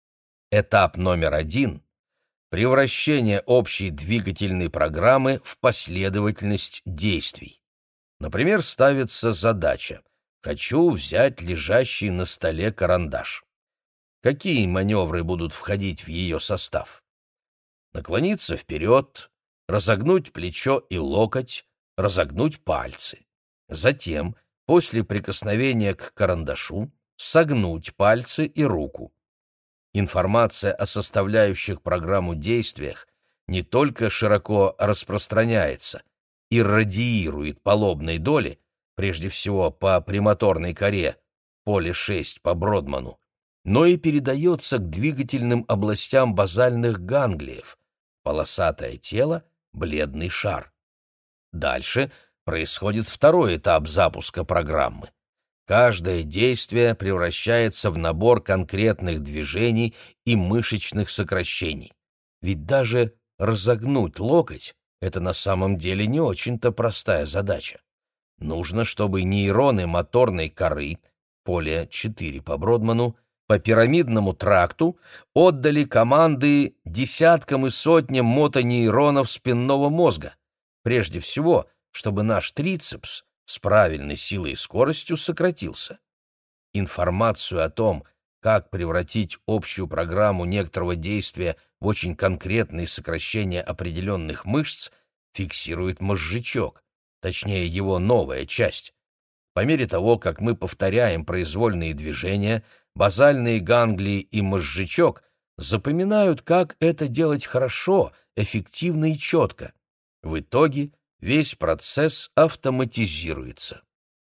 Этап номер один – превращение общей двигательной программы в последовательность действий. Например, ставится задача «Хочу взять лежащий на столе карандаш». Какие маневры будут входить в ее состав? Наклониться вперед, разогнуть плечо и локоть, разогнуть пальцы. Затем, после прикосновения к карандашу, согнуть пальцы и руку. Информация о составляющих программу действиях не только широко распространяется и радиирует по лобной доле, прежде всего по премоторной коре, поле шесть по Бродману, но и передается к двигательным областям базальных ганглиев, полосатое тело, бледный шар. Дальше происходит второй этап запуска программы. Каждое действие превращается в набор конкретных движений и мышечных сокращений. Ведь даже разогнуть локоть — это на самом деле не очень-то простая задача. Нужно, чтобы нейроны моторной коры, поле четыре по Бродману, по пирамидному тракту отдали команды десяткам и сотням мотонейронов спинного мозга. Прежде всего, чтобы наш трицепс с правильной силой и скоростью сократился. информацию о том, как превратить общую программу некоторого действия в очень конкретные сокращения определенных мышц, фиксирует мозжечок, точнее его новая часть. По мере того, как мы повторяем произвольные движения, базальные ганглии и мозжечок запоминают, как это делать хорошо, эффективно и четко. В итоге весь процесс автоматизируется.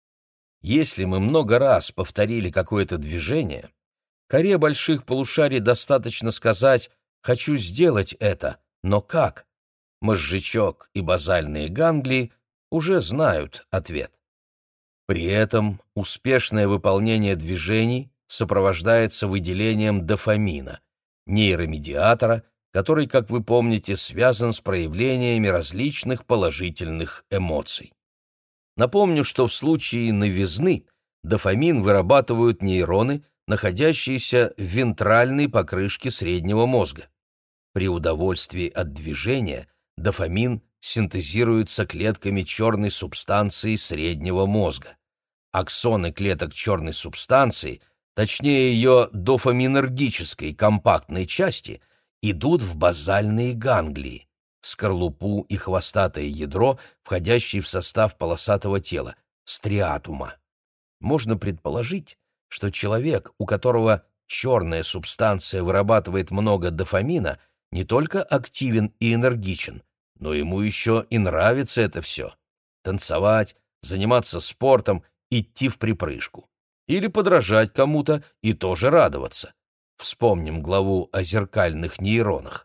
Если мы много раз повторили какое-то движение, коре больших полушарий достаточно сказать «хочу сделать это», но как? Мозжечок и базальные ганглии уже знают ответ. При этом успешное выполнение движений сопровождается выделением дофамина, нейромедиатора, который, как вы помните, связан с проявлениями различных положительных эмоций. Напомню, что в случае новизны дофамин вырабатывают нейроны, находящиеся в вентральной покрышке среднего мозга. При удовольствии от движения дофамин синтезируется клетками черной субстанции среднего мозга. Аксоны клеток черной субстанции, точнее ее дофаминергической компактной части, идут в базальные ганглии, скорлупу и хвостатое ядро, входящие в состав полосатого тела, стриатума. Можно предположить, что человек, у которого черная субстанция вырабатывает много дофамина, не только активен и энергичен, но ему еще и нравится это все. Танцевать, заниматься спортом, идти в припрыжку. Или подражать кому-то и тоже радоваться. Вспомним главу о зеркальных нейронах.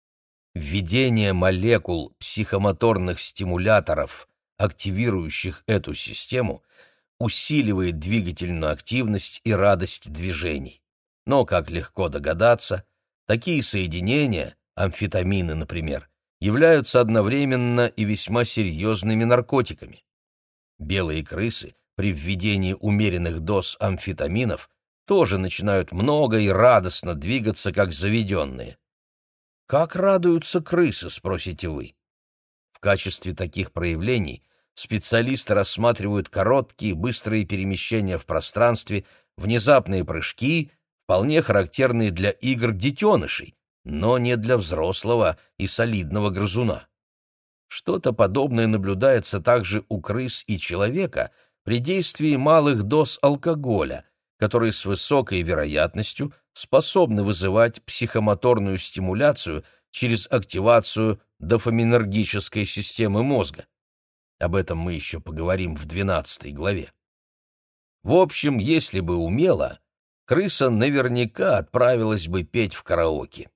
Введение молекул психомоторных стимуляторов, активирующих эту систему, усиливает двигательную активность и радость движений. Но, как легко догадаться, такие соединения, амфетамины, например, являются одновременно и весьма серьезными наркотиками. Белые крысы при введении умеренных доз амфетаминов тоже начинают много и радостно двигаться, как заведенные. Как радуются крысы, спросите вы? В качестве таких проявлений специалисты рассматривают короткие, быстрые перемещения в пространстве, внезапные прыжки, вполне характерные для игр детенышей, но не для взрослого и солидного грызуна. Что-то подобное наблюдается также у крыс и человека при действии малых доз алкоголя, которые с высокой вероятностью способны вызывать психомоторную стимуляцию через активацию дофаминергической системы мозга. Об этом мы еще поговорим в двенадцатой главе. В общем, если бы умела, крыса наверняка отправилась бы петь в караоке.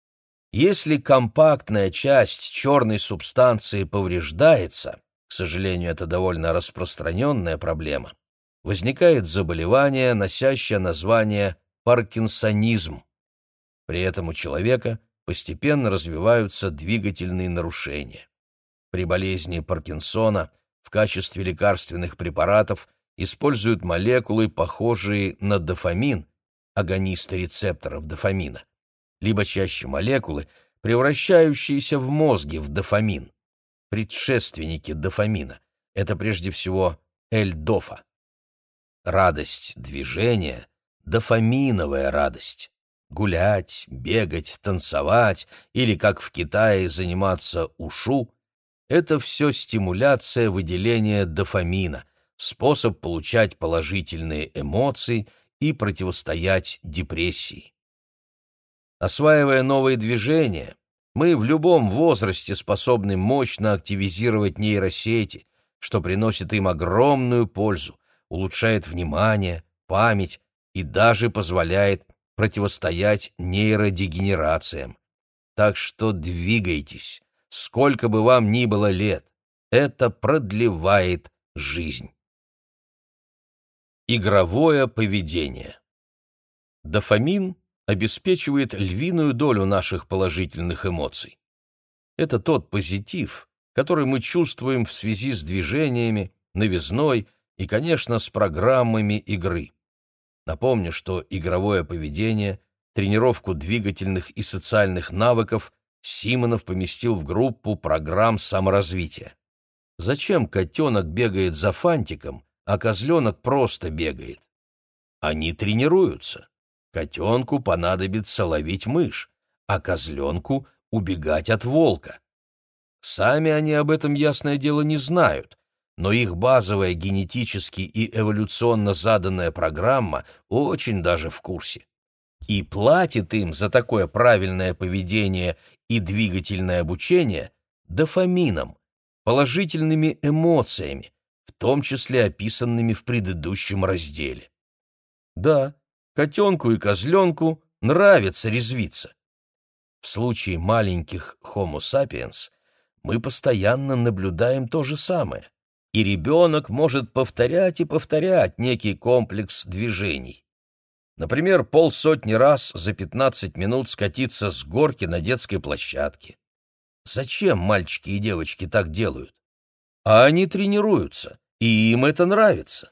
Если компактная часть черной субстанции повреждается, к сожалению, это довольно распространенная проблема, возникает заболевание, носящее название паркинсонизм. При этом у человека постепенно развиваются двигательные нарушения. При болезни Паркинсона в качестве лекарственных препаратов используют молекулы, похожие на дофамин, агонисты рецепторов дофамина, либо чаще молекулы, превращающиеся в мозге в дофамин. Предшественники дофамина — это прежде всего L-дофа. Радость движения — дофаминовая радость. Гулять, бегать, танцевать или, как в Китае, заниматься ушу — это все стимуляция выделения дофамина, способ получать положительные эмоции и противостоять депрессии. Осваивая новые движения, мы в любом возрасте способны мощно активизировать нейросети, что приносит им огромную пользу, улучшает внимание, память и даже позволяет противостоять нейродегенерациям. Так что двигайтесь, сколько бы вам ни было лет, это продлевает жизнь. Игровое поведение. Дофамин обеспечивает львиную долю наших положительных эмоций. Это тот позитив, который мы чувствуем в связи с движениями, новизной и, конечно, с программами игры. Напомню, что игровое поведение, тренировку двигательных и социальных навыков Симонов поместил в группу программ саморазвития. Зачем котенок бегает за фантиком, а козленок просто бегает? Они тренируются. Котенку понадобится ловить мышь, а козленку — убегать от волка. Сами они об этом, ясное дело, не знают, но их базовая генетически и эволюционно заданная программа очень даже в курсе. И платит им за такое правильное поведение и двигательное обучение дофамином, положительными эмоциями, в том числе описанными в предыдущем разделе. Да, котенку и козленку нравится резвиться. В случае маленьких Homo sapiens мы постоянно наблюдаем то же самое, и ребенок может повторять и повторять некий комплекс движений. Например, полсотни раз за пятнадцать минут скатиться с горки на детской площадке. Зачем мальчики и девочки так делают? А они тренируются, и им это нравится.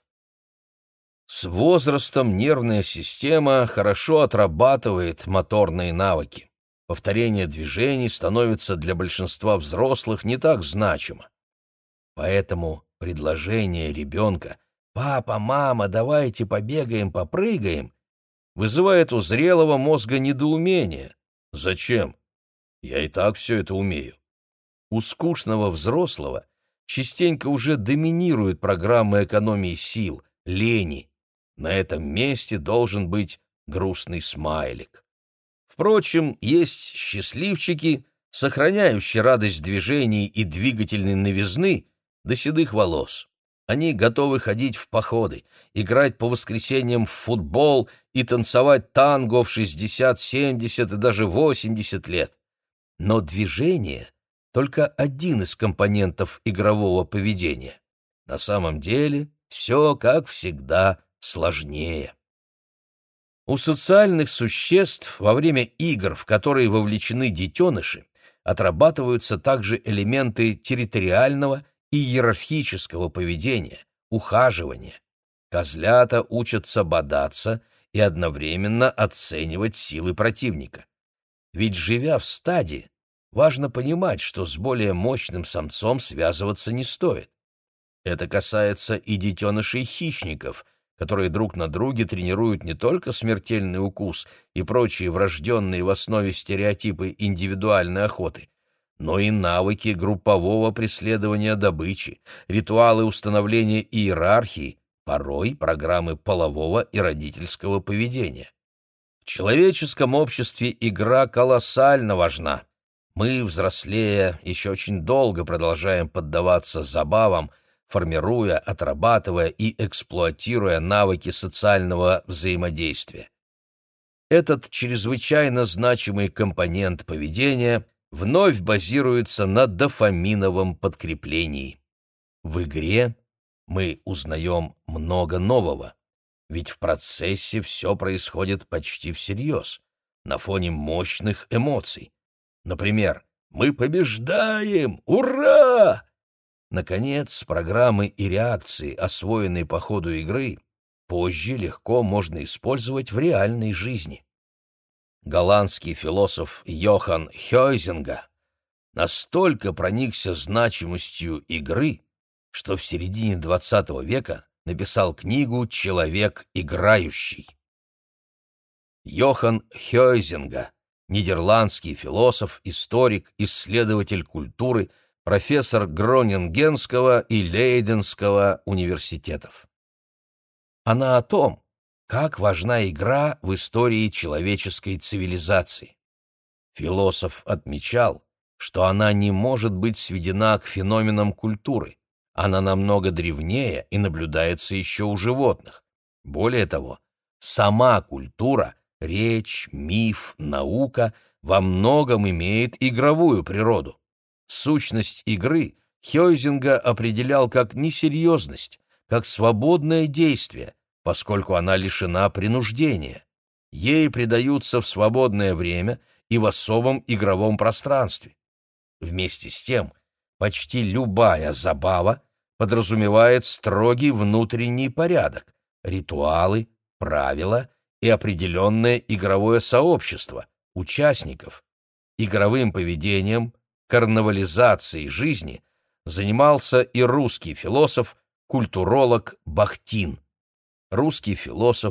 С возрастом нервная система хорошо отрабатывает моторные навыки. Повторение движений становится для большинства взрослых не так значимо. Поэтому предложение ребенка «Папа, мама, давайте побегаем, попрыгаем» вызывает у зрелого мозга недоумение. Зачем? Я и так все это умею. У скучного взрослого частенько уже доминирует программа экономии сил, лени. На этом месте должен быть грустный смайлик. Впрочем, есть счастливчики, сохраняющие радость движений и двигательной новизны до седых волос. Они готовы ходить в походы, играть по воскресеньям в футбол и танцевать танго в шестьдесят, семьдесят и даже восемьдесят лет. Но движение — только один из компонентов игрового поведения. На самом деле все, как всегда, сложнее. У социальных существ во время игр, в которые вовлечены детеныши, отрабатываются также элементы территориального и иерархического поведения, ухаживания. Козлята учатся бодаться и одновременно оценивать силы противника. Ведь, живя в стаде, важно понимать, что с более мощным самцом связываться не стоит. Это касается и детенышей хищников, которые друг на друге тренируют не только смертельный укус и прочие врожденные в основе стереотипы индивидуальной охоты, но и навыки группового преследования добычи, ритуалы установления иерархии, порой программы полового и родительского поведения. В человеческом обществе игра колоссально важна. Мы, взрослея, еще очень долго продолжаем поддаваться забавам, формируя, отрабатывая и эксплуатируя навыки социального взаимодействия. Этот чрезвычайно значимый компонент поведения вновь базируется на дофаминовом подкреплении. В игре мы узнаем много нового, ведь в процессе все происходит почти всерьез, на фоне мощных эмоций. Например, «Мы побеждаем! Ура!» Наконец, программы и реакции, освоенные по ходу игры, позже легко можно использовать в реальной жизни. Голландский философ Йохан Хёйзинга настолько проникся значимостью игры, что в середине двадцатого века написал книгу «Человек играющий». Йохан Хёйзинга, нидерландский философ, историк, исследователь культуры, профессор Гронингенского и Лейденского университетов. Она о том, как важна игра в истории человеческой цивилизации. Философ отмечал, что она не может быть сведена к феноменам культуры. Она намного древнее и наблюдается еще у животных. Более того, сама культура, речь, миф, наука во многом имеет игровую природу. Сущность игры Хёйзинга определял как несерьезность, как свободное действие, поскольку она лишена принуждения. Ей предаются в свободное время и в особом игровом пространстве. Вместе с тем, почти любая забава подразумевает строгий внутренний порядок, ритуалы, правила и определенное игровое сообщество, участников. Игровым поведением, карнавализацией жизни занимался и русский философ, культуролог Бахтин. Русский философ,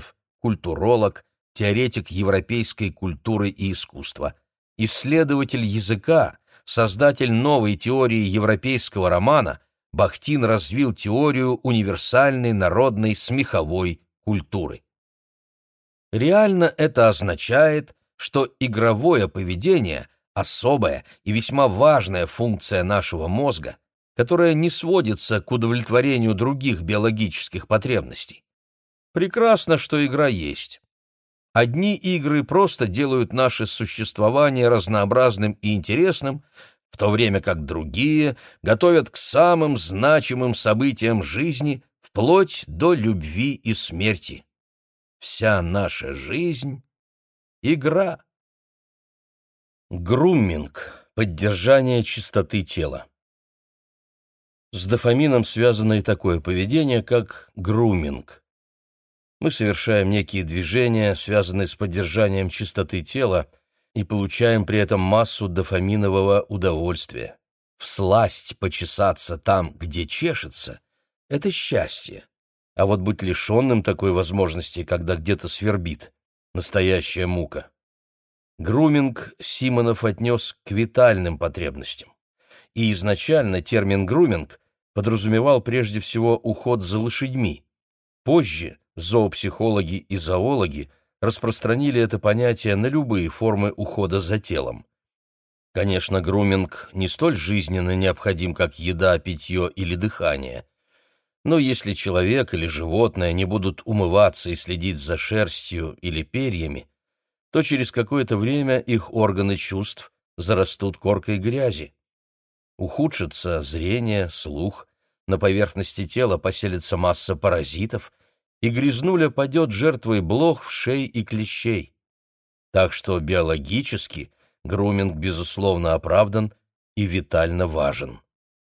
культуролог, теоретик европейской культуры и искусства, исследователь языка, создатель новой теории европейского романа, Бахтин развил теорию универсальной народной смеховой культуры. Реально это означает, что игровое поведение – особая и весьма важная функция нашего мозга, которая не сводится к удовлетворению других биологических потребностей. Прекрасно, что игра есть. Одни игры просто делают наше существование разнообразным и интересным, в то время как другие готовят к самым значимым событиям жизни, вплоть до любви и смерти. Вся наша жизнь — игра. Груминг — поддержание чистоты тела. С дофамином связано и такое поведение, как груминг. Мы совершаем некие движения, связанные с поддержанием чистоты тела, и получаем при этом массу дофаминового удовольствия. Всласть почесаться там, где чешется — это счастье. А вот быть лишенным такой возможности, когда где-то свербит — настоящая мука. Груминг Симонов отнес к витальным потребностям. И изначально термин «груминг» подразумевал прежде всего уход за лошадьми. Позже зоопсихологи и зоологи распространили это понятие на любые формы ухода за телом. Конечно, груминг не столь жизненно необходим, как еда, питье или дыхание. Но если человек или животное не будут умываться и следить за шерстью или перьями, то через какое-то время их органы чувств зарастут коркой грязи. Ухудшится зрение, слух, на поверхности тела поселится масса паразитов, и грязнуля падет жертвой блох, вшей и клещей. Так что биологически груминг, безусловно, оправдан и витально важен.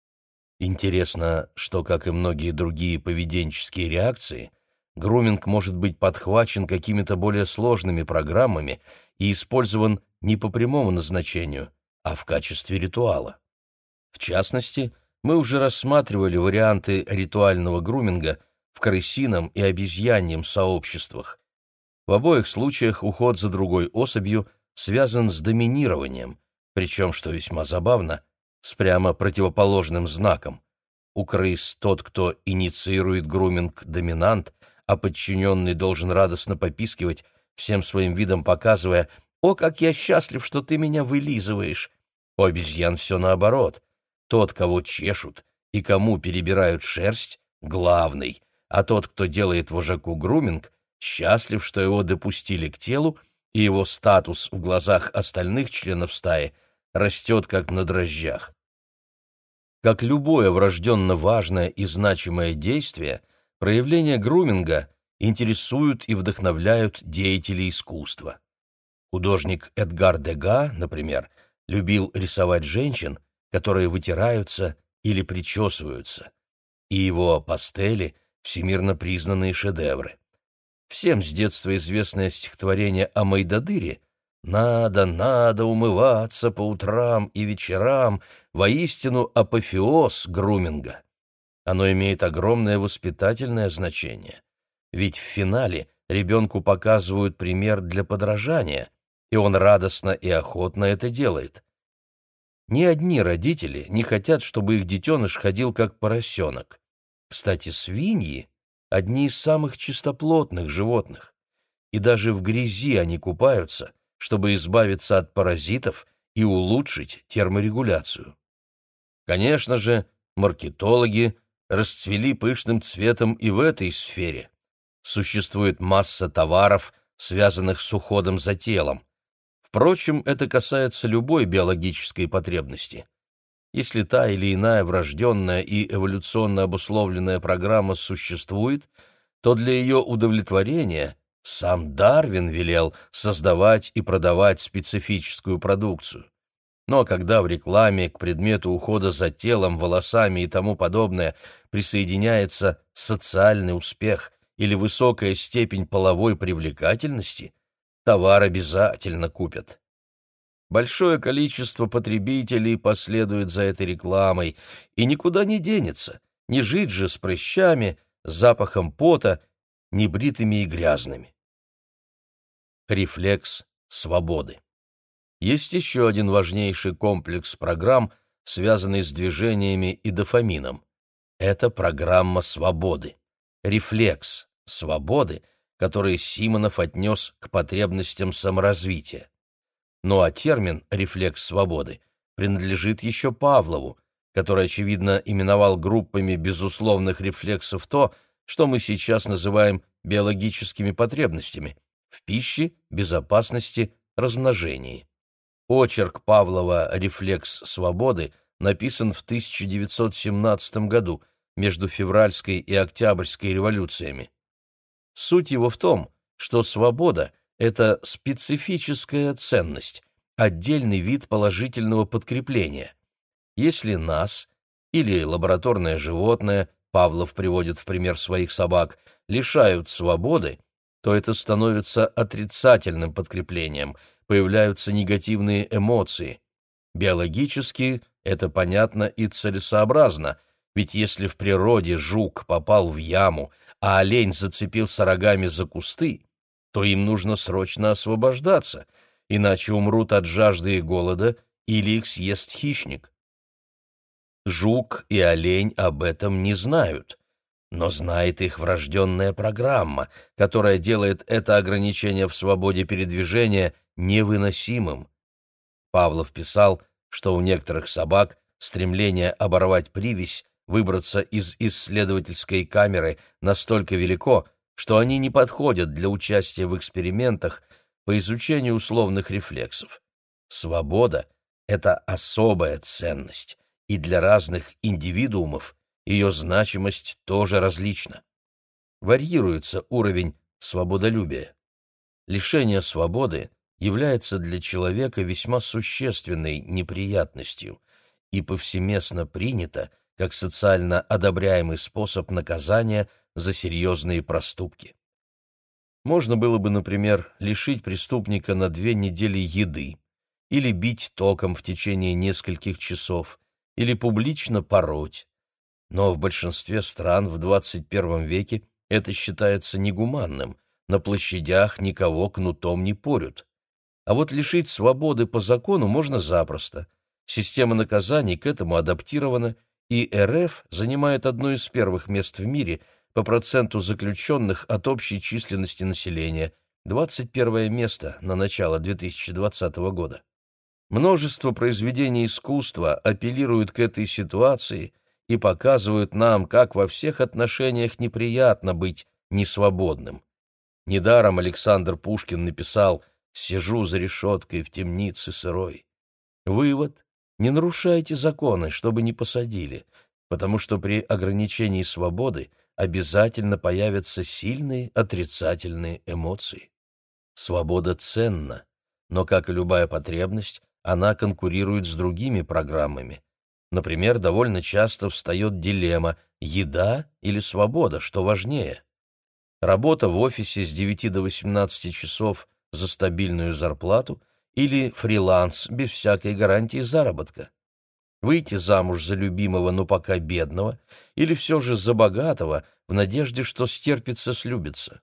Интересно, что, как и многие другие поведенческие реакции, груминг может быть подхвачен какими-то более сложными программами и использован не по прямому назначению, а в качестве ритуала. В частности, мы уже рассматривали варианты ритуального груминга в крысином и обезьяньем сообществах. В обоих случаях уход за другой особью связан с доминированием, причем, что весьма забавно, с прямо противоположным знаком. У крыс тот, кто инициирует груминг, доминант, а подчиненный должен радостно попискивать, всем своим видом показывая: «О, как я счастлив, что ты меня вылизываешь!» У обезьян все наоборот. Тот, кого чешут и кому перебирают шерсть, главный, а тот, кто делает вожаку груминг, счастлив, что его допустили к телу, и его статус в глазах остальных членов стаи растет как на дрожжах. Как любое врожденно важное и значимое действие, проявления груминга интересуют и вдохновляют деятелей искусства. Художник Эдгар Дега, например, любил рисовать женщин, которые вытираются или причесываются, и его пастели — всемирно признанные шедевры. Всем с детства известное стихотворение о Мойдодыре «Надо, надо умываться по утрам и вечерам» воистину апофеоз груминга. Оно имеет огромное воспитательное значение, ведь в финале ребенку показывают пример для подражания, и он радостно и охотно это делает. Ни одни родители не хотят, чтобы их детеныш ходил как поросенок. Кстати, свиньи — одни из самых чистоплотных животных, и даже в грязи они купаются, чтобы избавиться от паразитов и улучшить терморегуляцию. Конечно же, маркетологи расцвели пышным цветом и в этой сфере. Существует масса товаров, связанных с уходом за телом. Впрочем, это касается любой биологической потребности. Если та или иная врожденная и эволюционно обусловленная программа существует, то для ее удовлетворения сам Дарвин велел создавать и продавать специфическую продукцию. Но когда в рекламе к предмету ухода за телом, волосами и тому подобное присоединяется социальный успех или высокая степень половой привлекательности, товар обязательно купят. Большое количество потребителей последует за этой рекламой, и никуда не денется, не жить же с прыщами, запахом пота, небритыми и грязными. рефлекс свободы. Есть еще один важнейший комплекс программ, связанный с движениями и дофамином. Это программа свободы, рефлекс свободы, который Симонов отнес к потребностям саморазвития. Ну а термин «рефлекс свободы» принадлежит еще Павлову, который, очевидно, именовал группами безусловных рефлексов то, что мы сейчас называем биологическими потребностями в пище, безопасности, размножении. Очерк Павлова «Рефлекс свободы» написан в тысяча девятьсот семнадцатом году между февральской и октябрьской революциями. Суть его в том, что свобода — это специфическая ценность, отдельный вид положительного подкрепления. Если нас или лабораторное животное, Павлов приводит в пример своих собак, лишают свободы, то это становится отрицательным подкреплением, появляются негативные эмоции. Биологически это понятно и целесообразно, ведь если в природе жук попал в яму, а олень зацепился рогами за кусты, то им нужно срочно освобождаться, иначе умрут от жажды и голода или их съест хищник. Жук и олень об этом не знают, но знает их врожденная программа, которая делает это ограничение в свободе передвижения невыносимым. Павлов писал, что у некоторых собак стремление оборвать привязь, выбраться из исследовательской камеры настолько велико, что они не подходят для участия в экспериментах по изучению условных рефлексов. Свобода — это особая ценность, и для разных индивидуумов ее значимость тоже различна. Варьируется уровень свободолюбия. Лишение свободы является для человека весьма существенной неприятностью и повсеместно принято как социально одобряемый способ наказания за серьезные проступки. Можно было бы, например, лишить преступника на две недели еды, или бить током в течение нескольких часов, или публично пороть. Но в большинстве стран в двадцать первом веке это считается негуманным, на площадях никого кнутом не порют. А вот лишить свободы по закону можно запросто. Система наказаний к этому адаптирована, и эр эф занимает одно из первых мест в мире по проценту заключенных от общей численности населения, двадцать первое место на начало две тысячи двадцатого года. Множество произведений искусства апеллируют к этой ситуации и показывают нам, как во всех отношениях неприятно быть несвободным. Недаром Александр Пушкин написал «Сижу за решеткой в темнице сырой». Вывод: не нарушайте законы, чтобы не посадили, потому что при ограничении свободы обязательно появятся сильные отрицательные эмоции. Свобода ценна, но, как и любая потребность, она конкурирует с другими программами. Например, довольно часто встает дилемма: еда или свобода, что важнее? Работа в офисе с девяти до восемнадцати часов за стабильную зарплату или фриланс без всякой гарантии заработка? Выйти замуж за любимого, но пока бедного, или все же за богатого, в надежде, что стерпится-слюбится?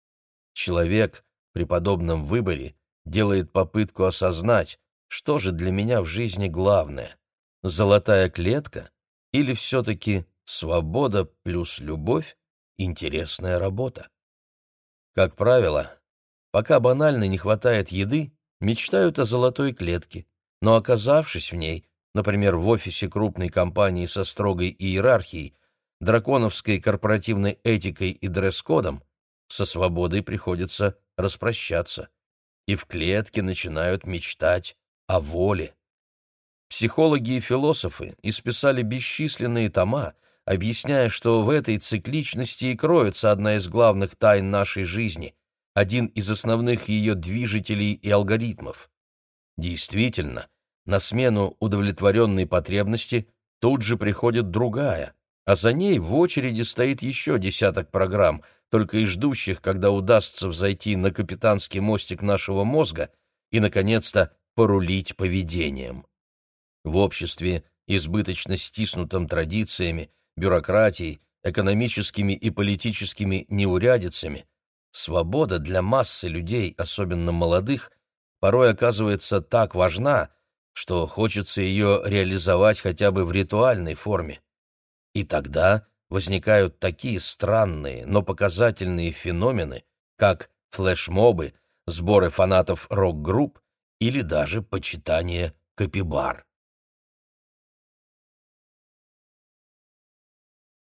Человек при подобном выборе делает попытку осознать, что же для меня в жизни главное — золотая клетка или все-таки свобода плюс любовь, интересная работа. Как правило, пока банально не хватает еды, мечтают о золотой клетке, но, оказавшись в ней, например, в офисе крупной компании со строгой иерархией, драконовской корпоративной этикой и дресс-кодом, со свободой приходится распрощаться, и в клетке начинают мечтать о воле. Психологи и философы исписали бесчисленные тома, объясняя, что в этой цикличности и кроется одна из главных тайн нашей жизни, один из основных ее движителей и алгоритмов. Действительно, на смену удовлетворенной потребности тут же приходит другая, а за ней в очереди стоит еще десяток программ, только и ждущих, когда удастся взойти на капитанский мостик нашего мозга и, наконец-то, порулить поведением. В обществе, избыточно стиснутом традициями, бюрократией, экономическими и политическими неурядицами, Свобода для массы людей, особенно молодых, порой оказывается так важна, что хочется ее реализовать хотя бы в ритуальной форме. И тогда возникают такие странные, но показательные феномены, как флешмобы, сборы фанатов рок-групп или даже почитание капибар.